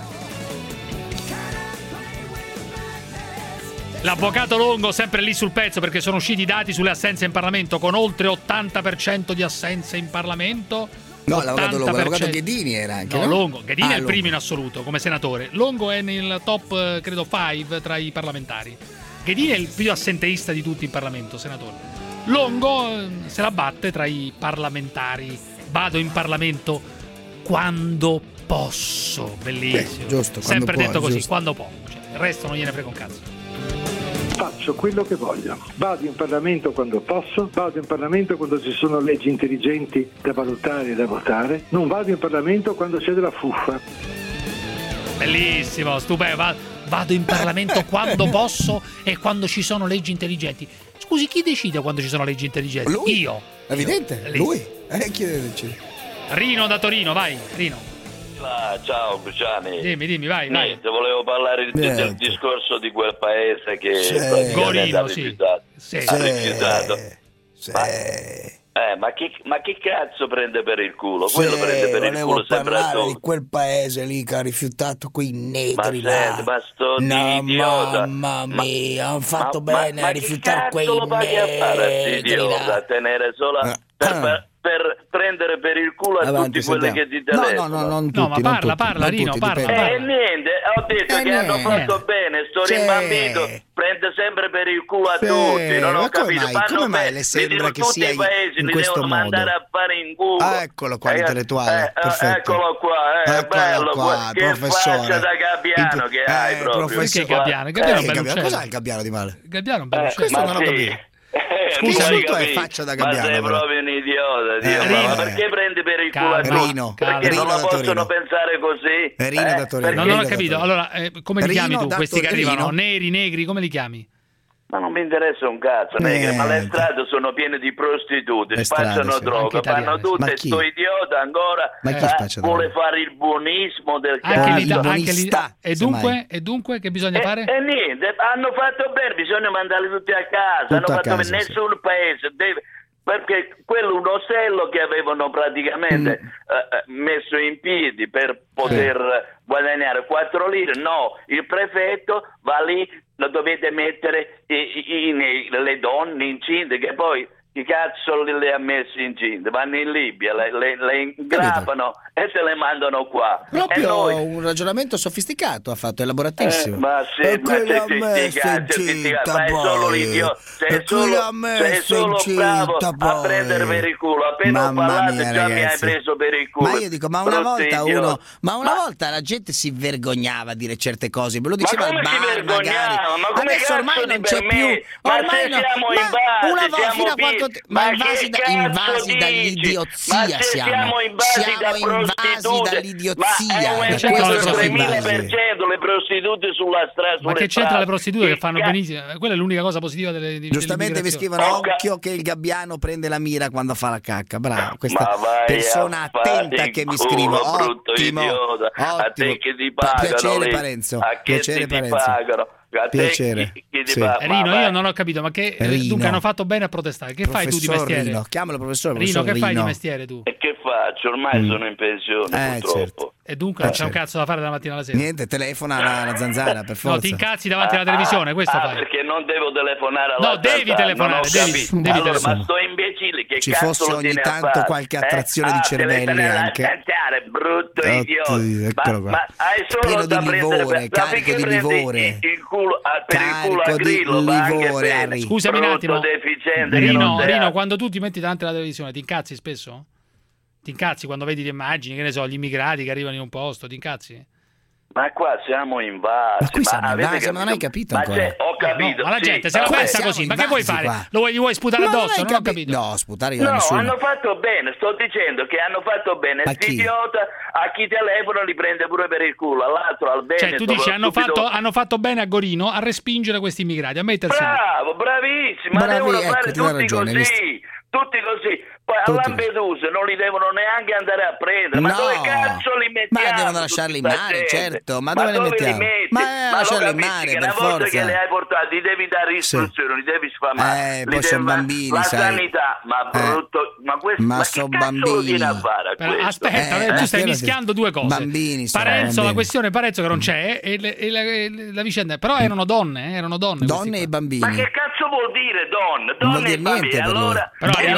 L'avvocato Longo sempre lì sul pezzo, perché sono usciti i dati sulle assenze in Parlamento, con oltre 80% di assenze in Parlamento. No, l'avvocato Ghedini era anche, no? Longo. Ghedini è il primo in assoluto come senatore. Longo è nel top, credo, 5 tra i parlamentari. Ghedini è il più assenteista di tutti in Parlamento, senatore. Longo se la batte tra i parlamentari. Vado in Parlamento quando posso. Bellissimo. Giusto, sempre può, detto così, giusto. quando può. Cioè, il resto non gliene frega un cazzo. Faccio quello che voglio, vado in Parlamento quando posso, vado in Parlamento quando ci sono leggi intelligenti da valutare e da votare, non vado in Parlamento quando c'è della fuffa. Bellissimo, stupendo, vado in Parlamento quando posso e quando ci sono leggi intelligenti. Scusi, chi decide quando ci sono leggi intelligenti? Lui? Io. Evidente, lui. Chi deve decidere? Rino da Torino, vai, Rino. Ciao Luciani. Dimmi, vai. Niente, volevo parlare del discorso di quel paese che Gorino, ha rifiutato. Ha rifiutato. Ma chi cazzo prende per il culo? Quello prende per il culo sempre parlare di quel paese lì che ha rifiutato quei negri ma sto idiota. Mamma mia, hanno fatto bene a rifiutare quei negri. Ma che cazzo lo paghi a fare idiota? A tenere solo per prendere per il culo a tutti quelli che ti telefonano. Non tutti, ma parla Rino, parla. Niente, ho detto che hanno fatto bene, sto rimbambito, prende sempre per il culo a tutti, non ho capito. Come mai le sembra che sia in questo modo? Mandare a fare in culo. Eccolo qua l'intellettuale, perfetto. Eccolo qua, bello qua, che faccia da gabbiano che hai proprio. Perché Gabbiano? Cos'ha il Gabbiano di male? Gabbiano è un bel questo non ho capito. Scusa, è faccia da Gabbiano. Ma sei proprio un idiota, ma perché prendi per il culo a tutti? Perché non lo possono pensare così? Rino da Torino. Non ho capito. Allora, come li chiami tu questi che arrivano? Neri, negri, come li chiami? Ma non mi interessa un cazzo, ma le strade sono piene di prostitute, spacciano droga, fanno tutte, sto idiota ancora vuole fare il buonismo del cazzo. E dunque che bisogna fare? E niente, hanno fatto bene, bisogna mandarli tutti a casa, hanno fatto bene, nessun paese deve... Perché quello è un ostello che avevano praticamente messo in piedi per poter guadagnare 4 lire. No, il prefetto va lì, lo dovete mettere le donne incinte, che poi chi cazzo le ha messe incinte? Vanno in Libia, le ingrappano e se le mandano qua. Proprio un ragionamento sofisticato ha fatto, elaboratissimo. Ma sì, ma è solo l'idiota, sei solo bravo a prendere per il culo. Appena ho parlato già mi hai preso per il culo. Ma io dico, ma una volta la gente si vergognava a dire certe cose, ve lo diceva al bar magari. Adesso ormai non c'è più. Ma se siamo in base, siamo più. Ma invasi dall'idiozia siamo invasi dall'idiozia. Ma è un 3000% le prostitute sulla strada. Ma che c'entra le prostitute che fanno benissimo? Quella è l'unica cosa positiva delle giustamente vi scrivono occhio che il Gabbiano prende la mira quando fa la cacca. Bravo, questa persona attenta che mi scrive. Ottimo, a te che ti pagano, piacere Parenzo, a che ti pagano. Piacere. Rino, io non ho capito, ma che dunque hanno fatto bene a protestare. Che fai tu di mestiere? Rino, chiamalo professore. Rino, che fai Rino. di mestiere tu? E che faccio? Ormai sono in pensione, purtroppo. Certo. E dunque non c'è un cazzo da fare dalla mattina alla sera. Niente, telefona alla Zanzara, per forza. No, ti incazzi davanti alla televisione, questo fai. Perché non devo telefonare alla No, devi telefonare, devi allora, telefonare. ma sto imbecille, che ci cazzo fosse lo ogni tiene a tanto fare? qualche attrazione di cervelli anche. Cantare, brutto idiota. Eccolo qua. Ma hai solo Pieno da di prendere livore, carico di livore. il culo per il culo a Grillo, va anche bene. Scusami un attimo. Deficiente, Rino, quando tu ti metti davanti alla televisione, ti incazzi spesso? Ti incazzi quando vedi le immagini, che ne so, gli immigrati che arrivano in un posto, ti incazzi? Ma qua siamo invasi. Ma qui siamo invasi, ma non hai capito ancora. Ho capito. Ma la gente se la pensa così, ma che vuoi fare? Gli vuoi sputare addosso? Non ho capito. No, sputare io no, nessuno. hanno fatto bene, sto dicendo che hanno fatto bene. Sti idiota a chi telefono li prende pure per il culo, all'altro al Veneto. Cioè tu dici hanno fatto bene a Gorino a respingere questi immigrati, a mettersi. Bravo, bravissimo, ma devono fare tutti così. Tutti così. Poi a Lampedusa non li devono neanche andare a prendere. Ma dove cazzo li mettiamo? Ma devono lasciarli in mare, certo. Ma dove li mettiamo? Ma lasciarli in mare, per una volta forza. che li hai portati, devi dare istruzioni, li devi sfamare. Poi sono bambini, la sai. sanità, ma brutto. Ma questo, ma sono che cazzo lo viene a fare a questo? Aspetta, tu stai mischiando due cose. Bambini, Parenzo, la questione Parenzo che non c'è e la vicenda. Però erano donne. Donne e bambini. Ma che cazzo vuol dire donne? Donne e bambini. Allora,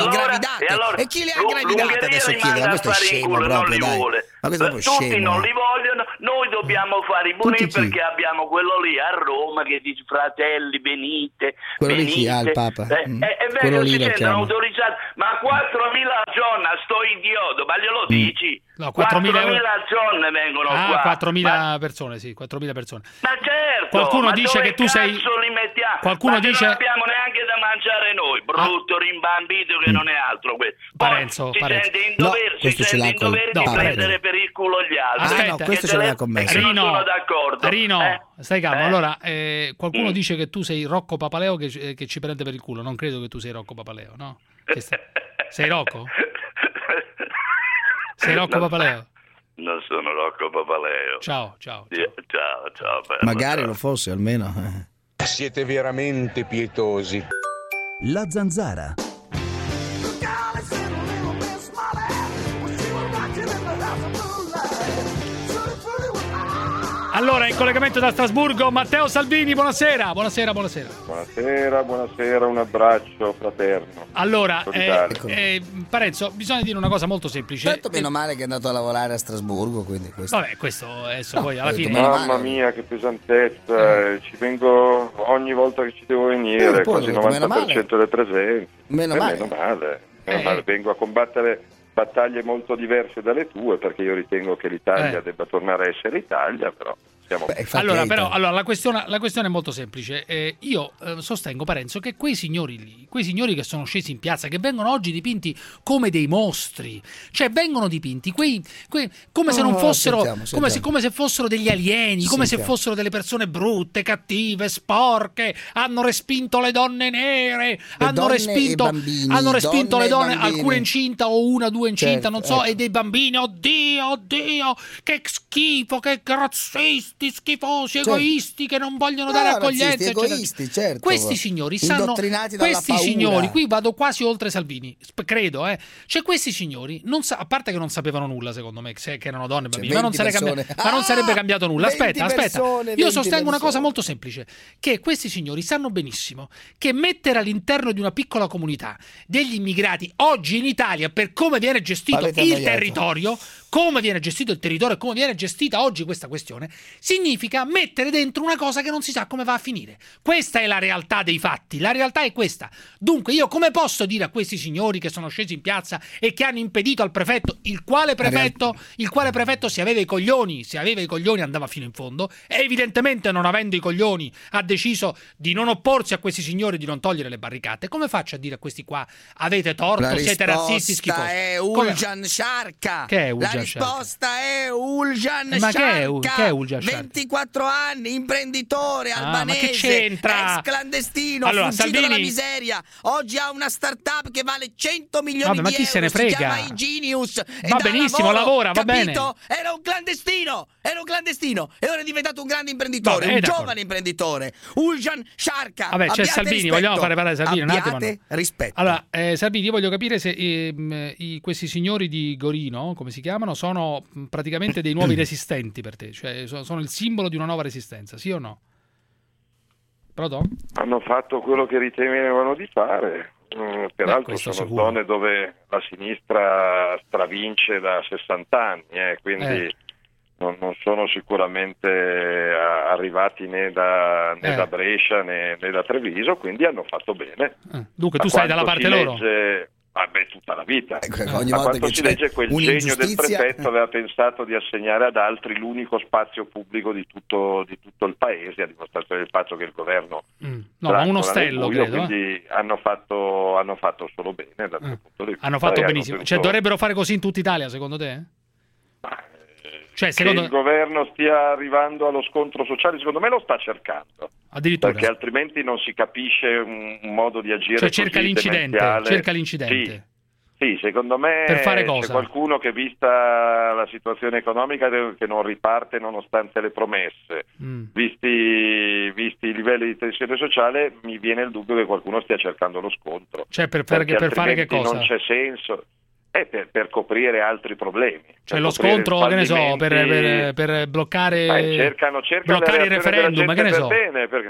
e chi le ha ingravidate adesso chiede? Ma questo è scemo proprio, dai. Ma questo è proprio scemo. Tutti non li vogliono, noi dobbiamo fare i buoni perché abbiamo quello lì a Roma che dice fratelli venite. Quello lì chi ha il Papa? Quello lì lo chiama. Ma 4.000 giorni a sto idiota, ma glielo dici? No, 4.000 giorni vengono qua. 4.000 persone, sì, 4.000 persone. Ma certo, qualcuno dice che tu sei. Li mettiamo? Qualcuno dice. Non abbiamo neanche da mangiare noi, brutto rimbambito che non è altro questo. Parenzo. Si sente in dovere di prendere per il culo gli altri. Aspetta, questo ce l'ha con me. Rino, sono d'accordo. Rino, stai calmo. Allora, qualcuno dice che tu sei Rocco Papaleo che ci prende per il culo. Non credo che tu sei Rocco Papaleo, no? Sei Rocco? Sei Rocco Papaleo? Non sono Rocco Papaleo. Ciao. Magari lo fosse almeno. Siete veramente pietosi. La Zanzara. Allora, in collegamento da Strasburgo, Matteo Salvini, buonasera. Buonasera, un abbraccio fraterno. Allora, Parenzo, bisogna dire una cosa molto semplice. Certo, meno male che è andato a lavorare a Strasburgo, quindi questo. Vabbè, questo adesso poi alla fine. Mamma mia, che pesantezza, ci vengo ogni volta che ci devo venire, quasi il 90% delle presenze. Meno male. Vengo a combattere battaglie molto diverse dalle tue, perché io ritengo che l'Italia debba tornare a essere Italia, però allora la questione è molto semplice. Io sostengo, Parenzo, che quei signori che sono scesi in piazza, che vengono oggi dipinti come dei mostri, cioè vengono dipinti come se non fossero, come se fossero degli alieni, come se fossero delle persone brutte, cattive, sporche, hanno respinto le donne nere, hanno respinto le donne, alcune incinte o una, due incinte, non so, e dei bambini, oddio, che schifo, che razzisti, schifosi, egoisti, che non vogliono dare accoglienza, egoisti, certo. Questi signori sanno, questi signori, qui vado quasi oltre Salvini, credo, cioè questi signori a parte che non sapevano nulla, secondo me, che erano donne e bambini, ma non sarebbe cambiato nulla. Aspetta, io sostengo una cosa molto semplice, che questi signori sanno benissimo che mettere all'interno di una piccola comunità degli immigrati oggi in Italia, per come viene gestito il territorio, come viene gestito il territorio e come viene gestita oggi questa questione, significa mettere dentro una cosa che non si sa come va a finire. Questa è la realtà dei fatti, la realtà è questa. Dunque io come posso dire a questi signori che sono scesi in piazza e che hanno impedito al prefetto, il quale prefetto se aveva i coglioni andava fino in fondo, e evidentemente non avendo i coglioni ha deciso di non opporsi a questi signori, di non togliere le barricate. Come faccio a dire a questi qua avete torto, siete razzisti, schifosi? È Uljan Sciarca. Che è Uljan? La risposta è Uljan Ma Sciarca. che è Uljan Sciarca? 24 anni, imprenditore albanese, ma che c'entra? ex clandestino, allora, fuggito Salvini... dalla miseria. Oggi ha una startup che vale 100 milioni ma di chi euro. se ne frega? Si chiama Igenius. Va benissimo, lavora, va bene. Era un clandestino e ora è diventato un grande imprenditore, un giovane imprenditore. Uljan Sharka. Vabbè, c'è Salvini, rispetto. Vogliamo fare parlare Salvini un attimo? Rispetto. Allora, Salvini, io voglio capire se questi signori di Gorino, come si chiamano, sono praticamente dei nuovi resistenti per te, cioè sono il simbolo di una nuova resistenza, sì o no? Pronto? Hanno fatto quello che ritenevano di fare. Peraltro sono sicuro. zone dove la sinistra stravince da 60 anni, quindi non sono sicuramente arrivati né da Brescia né da Treviso, quindi hanno fatto bene. Dunque tu stai dalla parte loro? Tutta la vita. Ogni Ma volta quando che si c'è legge quel genio del prefetto aveva pensato di assegnare ad altri l'unico spazio pubblico di tutto il paese, a dimostrazione del fatto che il governo ma un ostello credo, quindi hanno fatto solo bene dal punto di vista. Hanno fatto benissimo, cioè dovrebbero fare così in tutta Italia secondo te? Cioè, che il governo stia arrivando allo scontro sociale, secondo me lo sta cercando. Addirittura. Perché altrimenti non si capisce un modo di agire. Cioè cerca l'incidente. Sì, secondo me per fare cosa? C'è qualcuno che, vista la situazione economica, che non riparte nonostante le promesse. Visti i livelli di tensione sociale, mi viene il dubbio che qualcuno stia cercando lo scontro. Cioè per fare che cosa? Non c'è senso. Per coprire altri problemi. Cioè lo scontro, che ne so, per bloccare cercano il referendum, ma che ne so.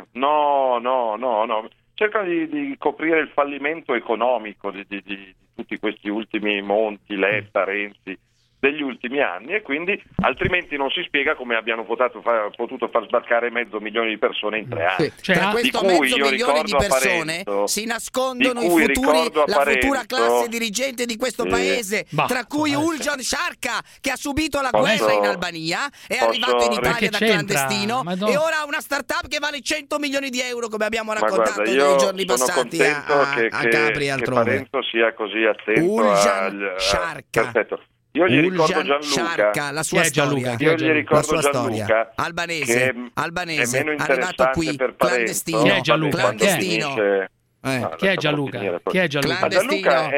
No. Cercano di coprire il fallimento economico di tutti questi ultimi Monti, Letta, Renzi degli ultimi anni, e quindi altrimenti non si spiega come abbiano potuto far sbarcare 500.000 di persone in 3 anni. Cioè, tra questo 500.000 di persone si nascondono la futura classe dirigente di questo paese, tra cui Uljan Sharka, che ha subito la guerra in Albania, è arrivato in Italia da clandestino e ora ha una startup che vale 100 milioni di euro, come abbiamo raccontato nei giorni passati a Capri e altrove. Che Parenzo sia così attento Uljan Sharka. Perfetto. Io gli ricordo Gianluca, Sciarca, la sua storia. Io gli ricordo la sua Gianluca, storia. Albanese, è meno arrivato qui, clandestino. Chi è Gianluca? Clandestino. Chi è Gianluca? Gianluca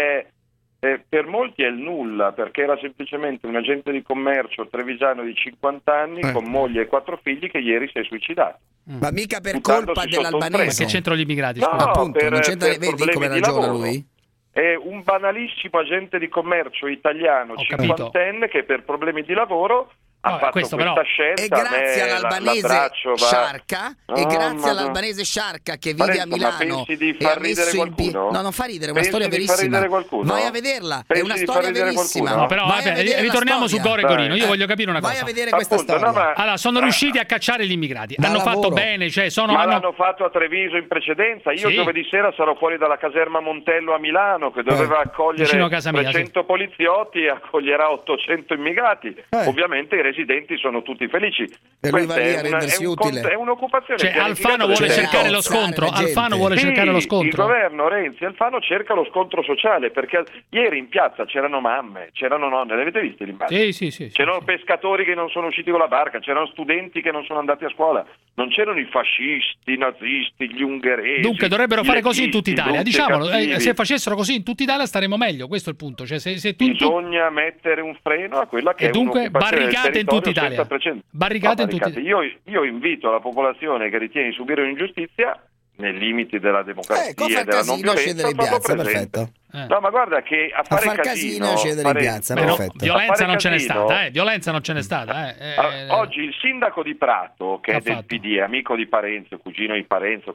per molti è il nulla, perché era semplicemente un agente di commercio trevigiano di 50 anni con moglie e 4 figli che ieri si è suicidato. Ma mica per colpa dell'albanese. Che c'entrano gli immigrati? No, appunto, non c'entra, vedi come ragiona lui? È un banalissimo agente di commercio italiano cinquantenne che per problemi di lavoro ha fatto questa scelta. E grazie all'albanese Sciarca, all'albanese Sciarca che vive a Milano, pensi di far ridere qualcuno? No, non fa ridere, è una storia verissima. Vai a vederla, è una storia verissima. No, però ritorniamo su Gore e Gorino. Io voglio capire una cosa. Vai a vedere questa storia. Allora, sono riusciti a cacciare gli immigrati. Hanno fatto bene, cioè l'hanno fatto a Treviso in precedenza. Io giovedì sera sarò fuori dalla caserma Montello a Milano, che doveva accogliere 300 poliziotti e accoglierà 800 immigrati. Ovviamente i residenti sono tutti felici. Per lui va lì a rendersi utile. È un'occupazione. Cioè Alfano vuole cercare lo scontro. Alfano vuole cercare lo scontro. Il governo Renzi Alfano cerca lo scontro sociale, perché ieri in piazza c'erano mamme, c'erano nonne, le avete viste l'immagine? Sì. C'erano pescatori che non sono usciti con la barca, c'erano studenti che non sono andati a scuola, non c'erano i fascisti, i nazisti, gli ungheresi. Dunque dovrebbero fare così in tutta Italia. Diciamolo, se facessero così in tutta Italia staremo meglio, questo è il punto. Cioè, bisogna mettere un freno a quella che è un'occupazione barricate in tutta Italia. Barricate in tutta Italia. Io invito la popolazione che ritiene di subire un'ingiustizia, nei limiti della democrazia e della non violenza, in piazza, perfetto. No, ma guarda che a far casino scendere in piazza, perfetto. Violenza non ce n'è stata, violenza non ce n'è stata. Oggi il sindaco di Prato, che è del PD, amico di Parenzo, cugino di Parenzo,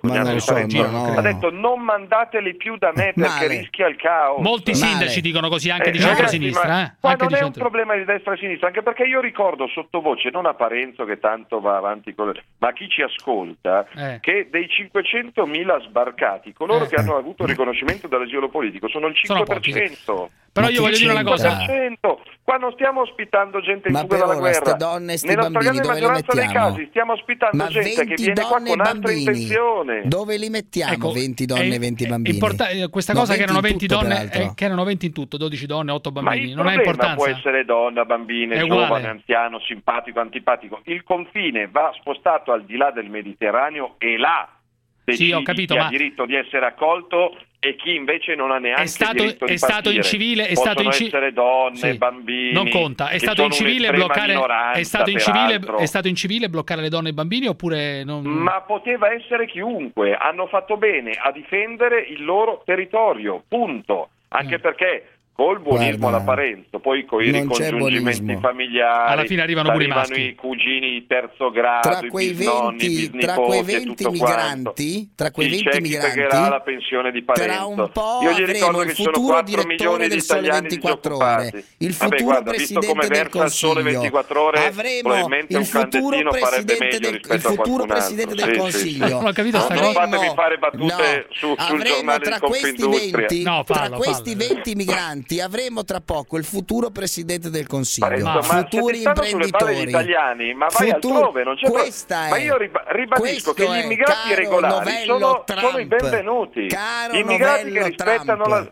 ha detto non mandateli più da me perché rischia il caos. Molti sindaci dicono così, anche di centro-sinistra. Ma non è un problema di destra e sinistra, anche perché io ricordo sottovoce, non a Parenzo che tanto va avanti ma a chi ci ascolta, che dei 500.000 sbarcati, coloro che hanno avuto riconoscimento dall'asilo politico sono sono il 5%. Però io voglio dire una cosa. Qua non stiamo ospitando gente in fuga dalla guerra. Donne, nella bambini, stragrande maggioranza dei casi stiamo ospitando gente che viene qua con altre intenzioni. Dove li mettiamo 20 donne e 20 bambini? Questa cosa che erano 20 donne, che erano 20 in tutto, 12 donne, 8 bambini, non ha importanza. Può essere donna, bambina, giovane, anziano, simpatico, antipatico. Il confine va spostato al di là del Mediterraneo e là decidi chi ha diritto di essere accolto e chi invece non ha neanche diritto di è stato in civile, possono essere donne, bambini, non conta, è stato in civile bloccare, è stato in civile bloccare le donne e i bambini oppure non? Ma poteva essere chiunque, hanno fatto bene a difendere il loro territorio, punto, anche perché col buonismo alla Parenzo, poi con i ricongiungimenti familiari, alla fine arrivano pure i maschi, i cugini di terzo grado, tra quei 20 migranti, pagherà la pensione di Parenzo. Tra un po' io gli ricordo che il ci sono futuro 4 milioni di italiani 24 ore, il futuro presidente del Consiglio, probabilmente un clandestino farebbe meglio rispetto a qualcun altro. del Consiglio. Non ho capito sta cosa. Non fatemi fare battute sul giornale di Confindustria. Tra questi 20 migranti avremo tra poco il futuro presidente del Consiglio, futuri imprenditori italiani, ma vai altrove, non c'è ma io ribadisco che gli immigrati regolari sono i benvenuti, gli immigrati che rispettano la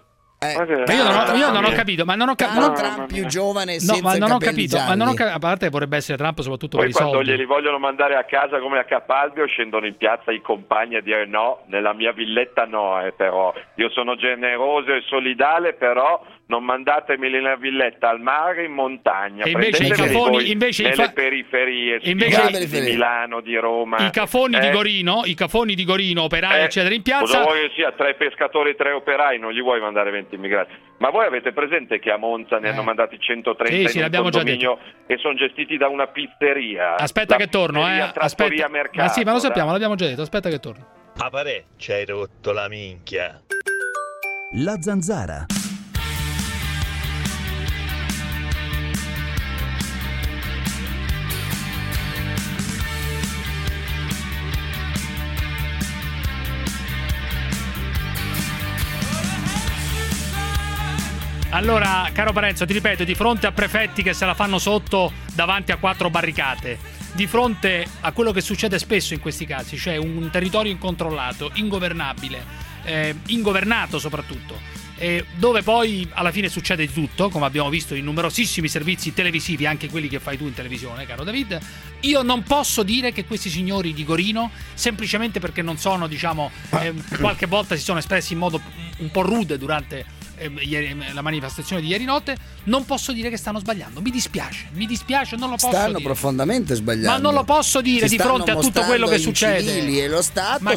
io non ho capito, ma non ho capito. Trump più giovane, ma non ho capito, a parte vorrebbe essere Trump soprattutto poi per i soldi. Quando glieli vogliono mandare a casa come a Capalbio scendono in piazza i compagni a dire no, nella mia villetta no, però io sono generoso e solidale, però non mandatemi nella villetta al mare, in montagna. E invece i cafoni, nelle periferie, di Milano, di Roma. I cafoni di Gorino, operai eccetera in piazza. Cosa vuoi che sia 3 pescatori e 3 operai, non gli vuoi mandare 20 immigrati. Ma voi avete presente che a Monza ne hanno mandati 130 in un condominio e sono gestiti da una pizzeria? Aspetta che torno, Trattoria Mercato. Ma sì, ma lo sappiamo, l'abbiamo già detto, aspetta che torno. A pare, c'hai rotto la minchia. La Zanzara. Allora, caro Parenzo, ti ripeto, di fronte a prefetti che se la fanno sotto davanti a 4 barricate, di fronte a quello che succede spesso in questi casi, cioè un territorio incontrollato, ingovernabile, ingovernato soprattutto, dove poi alla fine succede di tutto, come abbiamo visto in numerosissimi servizi televisivi, anche quelli che fai tu in televisione, caro David. Io non posso dire che questi signori di Gorino, semplicemente perché non sono, qualche volta si sono espressi in modo un po' rude durante la manifestazione di ieri notte, non posso dire che stanno sbagliando. Mi dispiace, non lo posso dire. Stanno profondamente sbagliando. Ma non lo posso dire di fronte a tutto quello che succede. E lo Stato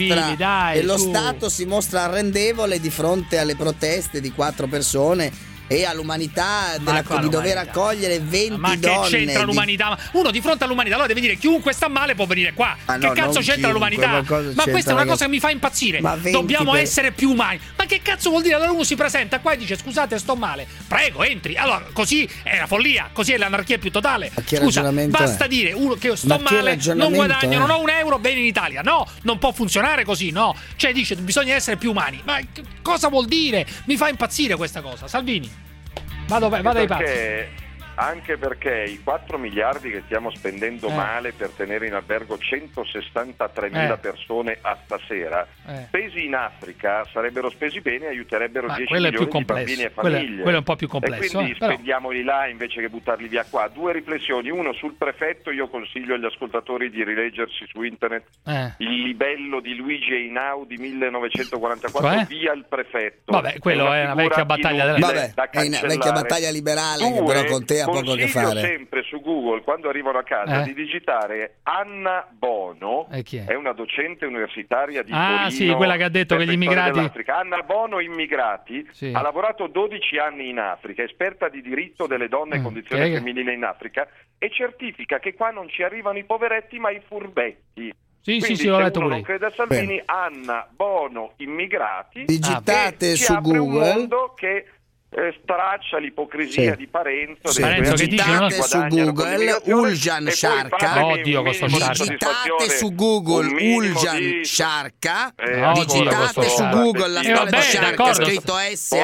si mostra arrendevole di fronte alle proteste di 4 persone e all'umanità di dover accogliere 20 donne. Ma che c'entra l'umanità? Uno di fronte all'umanità allora deve dire chiunque sta male può venire qua. Che cazzo c'entra l'umanità? Ma questa è una cosa che mi fa impazzire. Dobbiamo essere più umani. Ma che cazzo vuol dire? Allora uno si presenta qua e dice scusate, sto male. Prego, entri. Allora, così è la follia, così è l'anarchia più totale. Scusa, basta dire uno che sto male, non guadagno, non ho un euro, vieni in Italia. No, non può funzionare così, no. Cioè dice bisogna essere più umani. Ma cosa vuol dire? Mi fa impazzire questa cosa. Salvini. Vado ai pazzi. Anche perché i 4 miliardi che stiamo spendendo male per tenere in albergo 163.000 persone a stasera, spesi in Africa sarebbero spesi bene e aiuterebbero 10 milioni di bambini e famiglie. Quello è un po' più complesso. E quindi spendiamoli là invece che buttarli via qua. 2 riflessioni. Uno sul prefetto, io consiglio agli ascoltatori di rileggersi su internet il libello di Luigi Einaudi 1944, via il prefetto. Vabbè, quello è una vecchia battaglia vecchia battaglia liberale che però con te ha poco a che fare. Sempre su Google quando arrivano a casa di digitare Anna Bono, è una docente universitaria di Torino. Sì, quella che ha detto che gli immigrati Anna Bono immigrati ha lavorato 12 anni in Africa, esperta di diritto delle donne e condizioni femminili in Africa, e certifica che qua non ci arrivano i poveretti ma i furbetti. Quindi sì, ho letto uno pure. non crede a Salvini, Anna Bono immigrati, digitate su Google un mondo che straccia l'ipocrisia di Parenzo. Digitate su Google Uljan Sciarca. Digitate su Google Uljan Sciarca. Digitate su Google la storia di Sciarca, scritto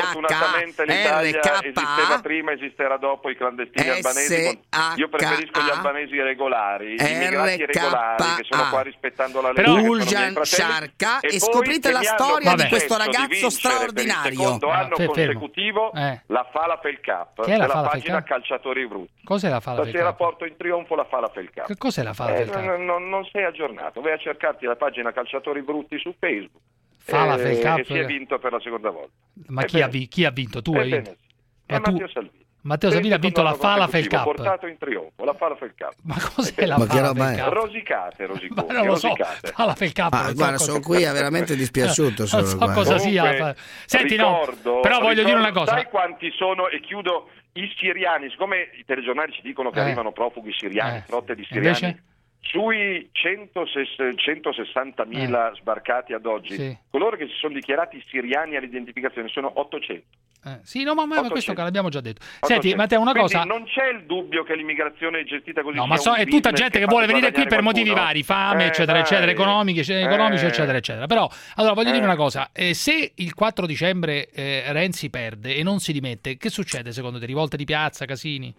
SHRK. Esisteva prima, esisterà dopo i clandestini albanesi. Io preferisco gli albanesi regolari, gli immigrati regolari che sono qua rispettando la legge. Uljan Sciarca, e scoprite la storia di questo ragazzo straordinario. Per il secondo anno consecutivo la Falafel Cup della pagina Calciatori Brutti. Cos'è la Falafel Cup? Stasera porto in trionfo la Falafel Cup. Che cos'è la Falafel Cup? Non sei aggiornato, vai a cercarti la pagina Calciatori Brutti su Facebook. Falafel Cup. E si è vinto per la seconda volta. Ma chi ha vinto? Tu hai vinto? Matteo Salvini. Matteo Salvini ha vinto la Falafel Cup. Portato in trionfo la Falafel Cup. Ma cos'è la Falafel Cup? Rosicate. Ma non lo so. Falafel Cup. Guarda, sono qui è veramente dispiaciuto. Non so cosa sia. Senti, però voglio dire una cosa. Sai quanti sono, e chiudo, i siriani, siccome i telegiornali ci dicono che arrivano profughi siriani, flotte di siriani, invece? Sui 160.000 sbarcati ad oggi, coloro che si sono dichiarati siriani all'identificazione sono 800. Sì, no, ma questo che l'abbiamo già detto. Senti, Matteo, una cosa. Non c'è il dubbio che l'immigrazione è gestita così. No, ma è tutta gente che vuole venire qui per motivi vari, fame, eccetera, eccetera, economici, eccetera, eccetera. Però, allora, voglio dire una cosa. Se il 4 dicembre Renzi perde e non si dimette, che succede secondo te? Rivolte di piazza, casini?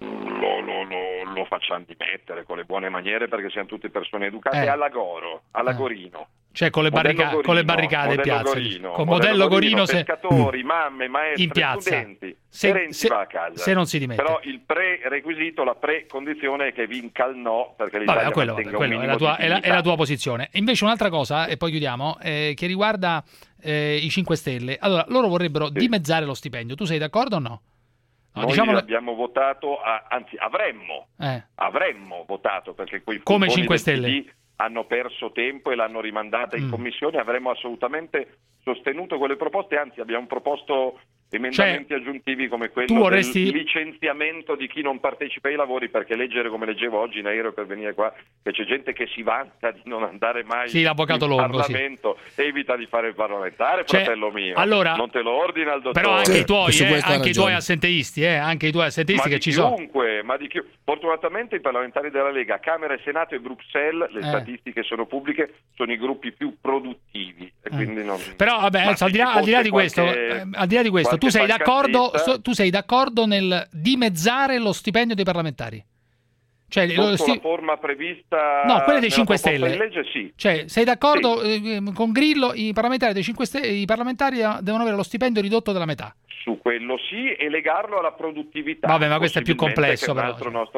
Lo facciamo dimettere con le buone maniere, perché siamo tutte persone educate, alla Gorino. Cioè con le barricate in piazza. Con modello Gorino, pescatori, mamme, maestri, in piazza. studenti. Renzi va a casa. Se non si dimette. Però il prerequisito, la precondizione è che vinca il no, perché l'Italia quello è la tua posizione. Invece un'altra cosa, e poi chiudiamo, che riguarda i 5 Stelle. Allora, loro vorrebbero dimezzare lo stipendio. Tu sei d'accordo o no? Noi abbiamo votato, anzi avremmo votato, perché quei come 5 Stelle hanno perso tempo e l'hanno rimandata in commissione. Avremmo assolutamente sostenuto quelle proposte, anzi abbiamo proposto emendamenti aggiuntivi come quello del licenziamento di chi non partecipa ai lavori, perché leggere, come leggevo oggi in aereo per venire qua, che c'è gente che si vanta di non andare mai in Parlamento, evita di fare il parlamentare, fratello mio, allora, non te lo ordina il dottore. Però anche i tuoi assenteisti, anche i tuoi assenteisti che ci sono. Fortunatamente i parlamentari della Lega, Camera e Senato e Bruxelles, le statistiche sono pubbliche, sono i gruppi più produttivi. E quindi però vabbè, al di là di questo, tu sei d'accordo nel dimezzare lo stipendio dei parlamentari? Cioè, la forma prevista quella dei 5 Stelle. Legge, sì. Cioè, sei d'accordo con Grillo? I parlamentari dei 5 Stelle, i parlamentari devono avere lo stipendio ridotto della metà. Su quello sì, e legarlo alla produttività. Vabbè, ma questo è più complesso, però.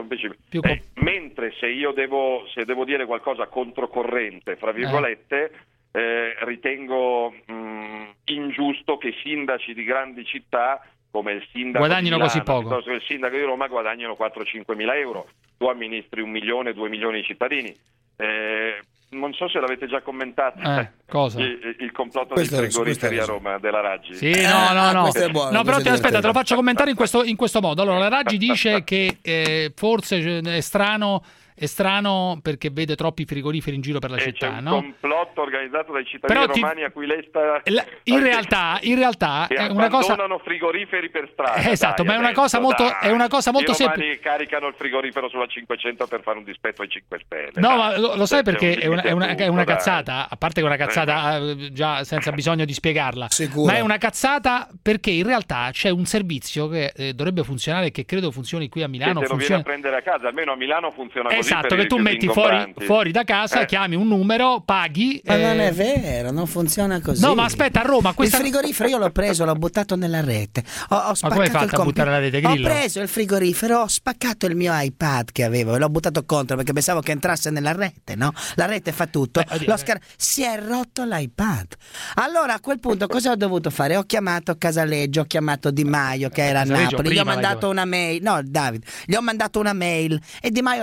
Mentre se devo dire qualcosa controcorrente, fra virgolette, ritengo ingiusto che sindaci di grandi città come il sindaco guadagnino di Milano, così poco. Il sindaco di Roma guadagnano 4-5 mila euro. Tu amministri 1 milione, 2 milioni di cittadini. Non so se l'avete già commentato. Cosa? Il complotto dei frigoriferi a Roma della Raggi. Sì, no. Questo è buono, no, però aspetta, te lo faccio commentare in questo modo. Allora, la Raggi dice che forse è strano perché vede troppi frigoriferi in giro per la città, c'è un complotto organizzato dai cittadini romani a cui lei sta... In realtà è una cosa... abbandonano frigoriferi per strada. Esatto, ma è una cosa molto semplice. I romani caricano il frigorifero sulla 500 per fare un dispetto ai 5 Stelle. No, ma lo sai perché è una cazzata, a parte che è una cazzata già senza bisogno di spiegarla, ma è una cazzata perché in realtà c'è un servizio che dovrebbe funzionare e che credo funzioni qui a Milano. Che te lo viene a prendere a casa, almeno a Milano funziona così. Esatto, che tu metti fuori da casa, chiami un numero, paghi. Ma non è vero, non funziona così. No, ma aspetta, a Roma il frigorifero io l'ho preso, l'ho buttato nella rete. Ho spaccato, ma come hai fatto a buttare la rete, Grillo? Ho preso il frigorifero, ho spaccato il mio iPad che avevo e l'ho buttato contro perché pensavo che entrasse nella rete, no? La rete fa tutto. Si è rotto l'iPad. Allora a quel punto cosa ho dovuto fare? Ho chiamato Casaleggio, ho chiamato Di Maio che era a Napoli, gli ho mandato una mail. No, Davide, gli ho mandato una mail e Di Maio ha detto non ho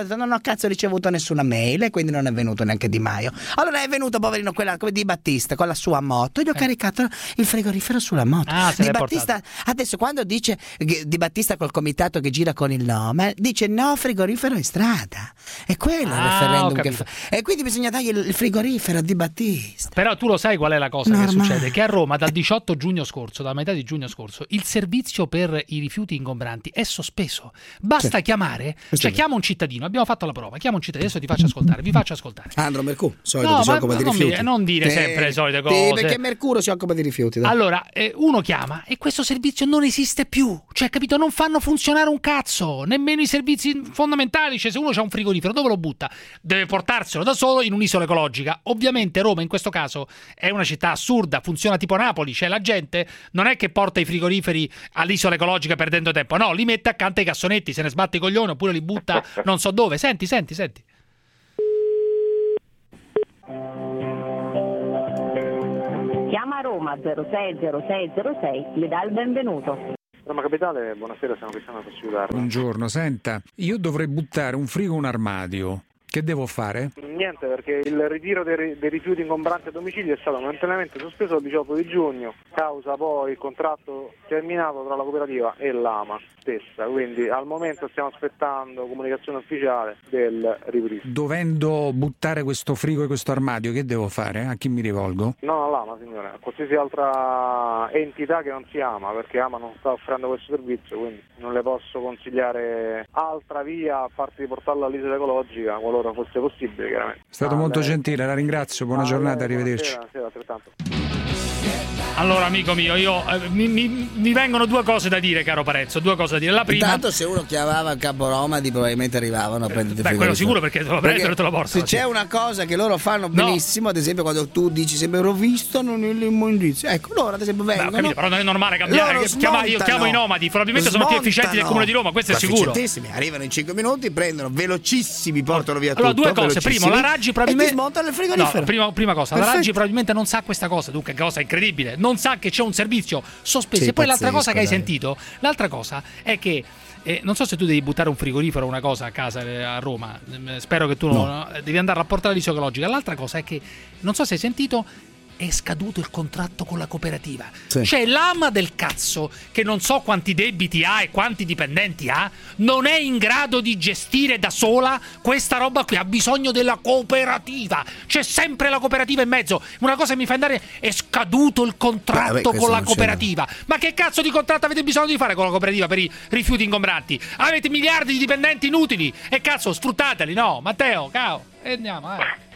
cazzo ricevuto nessuna mail e quindi non è venuto neanche Di Maio. Allora è venuto poverino quella come Di Battista con la sua moto e gli ho caricato il frigorifero sulla moto. Di Battista adesso quando dice Di Battista col comitato che gira con il nome dice no frigorifero in strada, è quello il referendum che fa, e quindi bisogna dargli il frigorifero a Di Battista. Però tu lo sai qual è la cosa che succede? Che a Roma dal 18 giugno scorso, dalla metà di giugno scorso, il servizio per i rifiuti ingombranti è sospeso. Basta chiamare, cioè chiama un cittadino, abbiamo fatto la prova, chiama un cittadino, adesso vi faccio ascoltare. Andro Mercur, solito si occupa di rifiuti. Non dire sempre le solite cose. Perché Mercurio si occupa di rifiuti. Dai. Allora, uno chiama e questo servizio non esiste più. Cioè, capito? Non fanno funzionare un cazzo, nemmeno i servizi fondamentali. Cioè, se uno c'ha un frigorifero, dove lo butta? Deve portarselo da solo in un'isola ecologica. Ovviamente Roma in questo caso è una città assurda, funziona tipo Napoli, cioè la gente non è che porta i frigoriferi all'isola ecologica perdendo tempo, no, li mette accanto ai cassonetti, se ne sbatte i coglioni oppure li butta non so dove. Senti. Chiama Roma 060606, le dà il benvenuto. Roma Capitale, buonasera, siamo Cristiano, posso aiutarla? Buongiorno, senta, io dovrei buttare un frigo e un armadio. Che devo fare? Niente, perché il ritiro dei rifiuti ingombranti a domicilio è stato momentaneamente sospeso il 18 di giugno, causa poi il contratto terminato tra la cooperativa e l'AMA stessa, quindi al momento stiamo aspettando comunicazione ufficiale del ripristino. Dovendo buttare questo frigo e questo armadio, che devo fare? A chi mi rivolgo? No, all'AMA, signore, a qualsiasi altra entità che non si AMA, perché AMA non sta offrendo questo servizio, quindi non le posso consigliare altra via a parte di portarla all'isola ecologica, qualora fosse possibile, chiaramente. È stato molto gentile, la ringrazio, buona giornata, arrivederci. Buonasera, altrettanto. Allora, amico mio, mi vengono due cose da dire, caro Parezzo, due cose da dire. La prima, intanto se uno chiamava a Capo Roma probabilmente arrivavano a prendere il frigorifero. Quello sicuro, perché te lo prendono e te lo portano. Se c'è una cosa che loro fanno benissimo, ad esempio quando tu dici sempre l'ho visto, non indizio. Ecco, loro ad esempio vengono. Capito, però non è normale cambiare. Io chiamo i nomadi, probabilmente sono più efficienti del Comune di Roma, questo è sicuro. Arrivano in 5 minuti, prendono velocissimi, portano via tutto. Allora, due cose. Primo, la Raggi probabilmente smontano il frigorifero. Prima cosa, la Raggi probabilmente non sa questa cosa, dunque cosa incredibile. Non sa che c'è un servizio sospeso. E poi l'altra cosa che hai sentito, l'altra cosa è che non so se tu devi buttare un frigorifero o una cosa a casa a Roma, spero che tu devi andare a portare all'isola ecologica. L'altra cosa è che non so se hai sentito, è scaduto il contratto con la cooperativa. Sì. Cioè l'ama del cazzo, che non so quanti debiti ha e quanti dipendenti ha, non è in grado di gestire da sola questa roba qui, ha bisogno della cooperativa. C'è sempre la cooperativa in mezzo. Una cosa che mi fa andare, è scaduto il contratto con la cooperativa. Ma che cazzo di contratto avete bisogno di fare con la cooperativa per i rifiuti ingombranti? Avete miliardi di dipendenti inutili e cazzo sfruttateli, no? Matteo, ciao, e andiamo,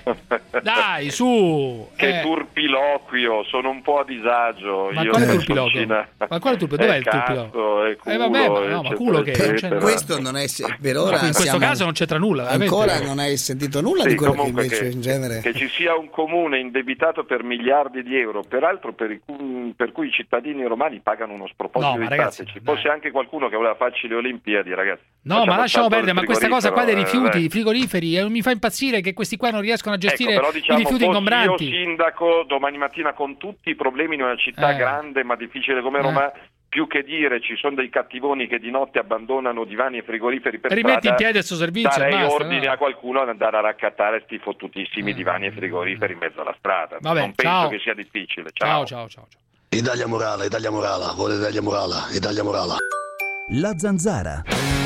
Dai, su! Che turpiloquio, sono un po' a disagio. Ma quale turpiloquio? Ma quale turpiloquio? Dov'è il turpiloquio? Vabbè, ma culo che questo non è per ora. In questo caso non c'entra nulla. Ancora non hai sentito nulla di quello che invece in genere. Che ci sia un comune indebitato per miliardi di euro, peraltro per cui i cittadini romani pagano uno sproposito di tasse. Ci fosse anche qualcuno che voleva farci le Olimpiadi, ragazzi. No, ma lasciamo perdere, ma questa cosa qua dei rifiuti, i frigoriferi, mi fa impazzire che questi qua non riescono a gestire i rifiuti ingombranti. Io sindaco domani mattina con tutti i problemi in una città grande ma difficile come Roma, più che dire ci sono dei cattivoni che di notte abbandonano divani e frigoriferi per strada, rimetti in piedi questo servizio, darei ordine a qualcuno ad andare a raccattare sti fottutissimi divani e frigoriferi in mezzo alla strada. Non penso che sia difficile. Ciao. Italia morale, vuole Italia morale. La Zanzara.